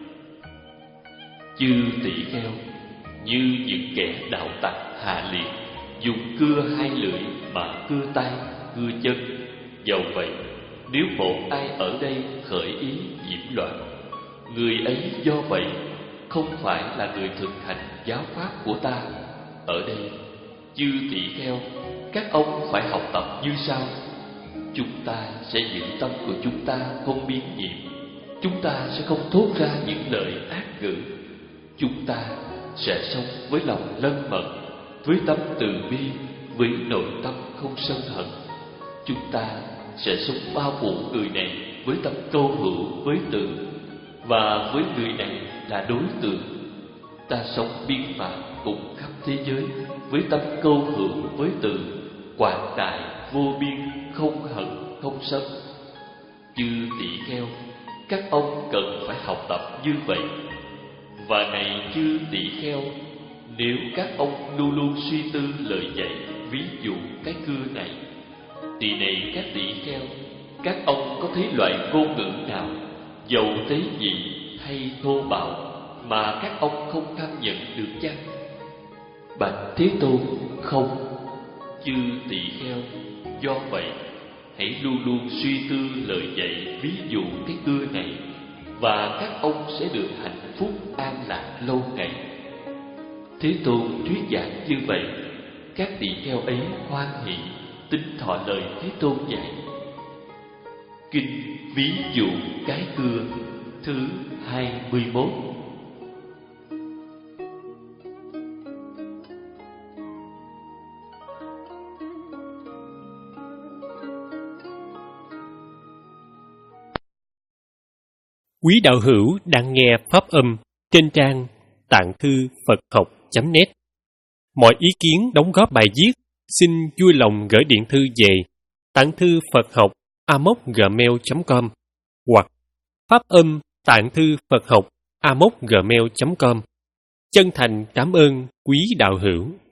Chư tỷ kheo, như những kẻ đạo tặc hạ liệt, dùng cưa hai lưỡi mà cưa tay, cưa chân. Dầu vậy, nếu một ai ở đây khởi ý nhiễm loạn, người ấy do vậy không phải là người thực hành giáo pháp của ta. Ở đây, chư tỷ kheo, các ông phải học tập như sau. Chúng ta sẽ giữ tâm của chúng ta không biến nhiễm. Chúng ta sẽ không thốt ra những lời ác ngữ. Chúng ta sẽ sống với lòng lân mật, với tâm từ bi, với nội tâm không sân hận. Chúng ta sẽ sống bao phủ người này với tâm câu hữu với từ, và với người này là đối tượng. Ta sống biên mạn cùng khắp thế giới với tâm câu hữu với từ, quảng đại vô biên, không hận không sân. Chư tỷ kheo, các ông cần phải học tập như vậy. Và này chư tỷ kheo, nếu các ông luôn luôn suy tư lời dạy, ví dụ cái cưa này, thì này các tỷ kheo, các ông có thấy loại ngôn ngữ nào, dầu tế nhị hay thô bạo, mà các ông không cảm nhận được chăng? Bạch Thế Tôn, không. Chư tỷ kheo, do vậy hãy luôn luôn suy tư lời dạy, ví dụ cái cưa này, và các ông sẽ được hạnh phúc an lạc lâu ngày. Thế Tôn thuyết giảng như vậy, các tỷ kheo ấy hoan hỷ tín thọ lời Thế Tôn dạy. Kinh ví dụ cái cưa thứ hai mươi mốt. Quý đạo hữu đang nghe pháp âm trên trang tạng thư Phật học chấm net. Mọi ý kiến đóng góp bài viết xin vui lòng gửi điện thư về tạng thư Phật học a m o c gmail chấm com hoặc pháp âm tạng thư Phật học a m o c gmail chấm com. Chân thành cảm ơn quý đạo hữu.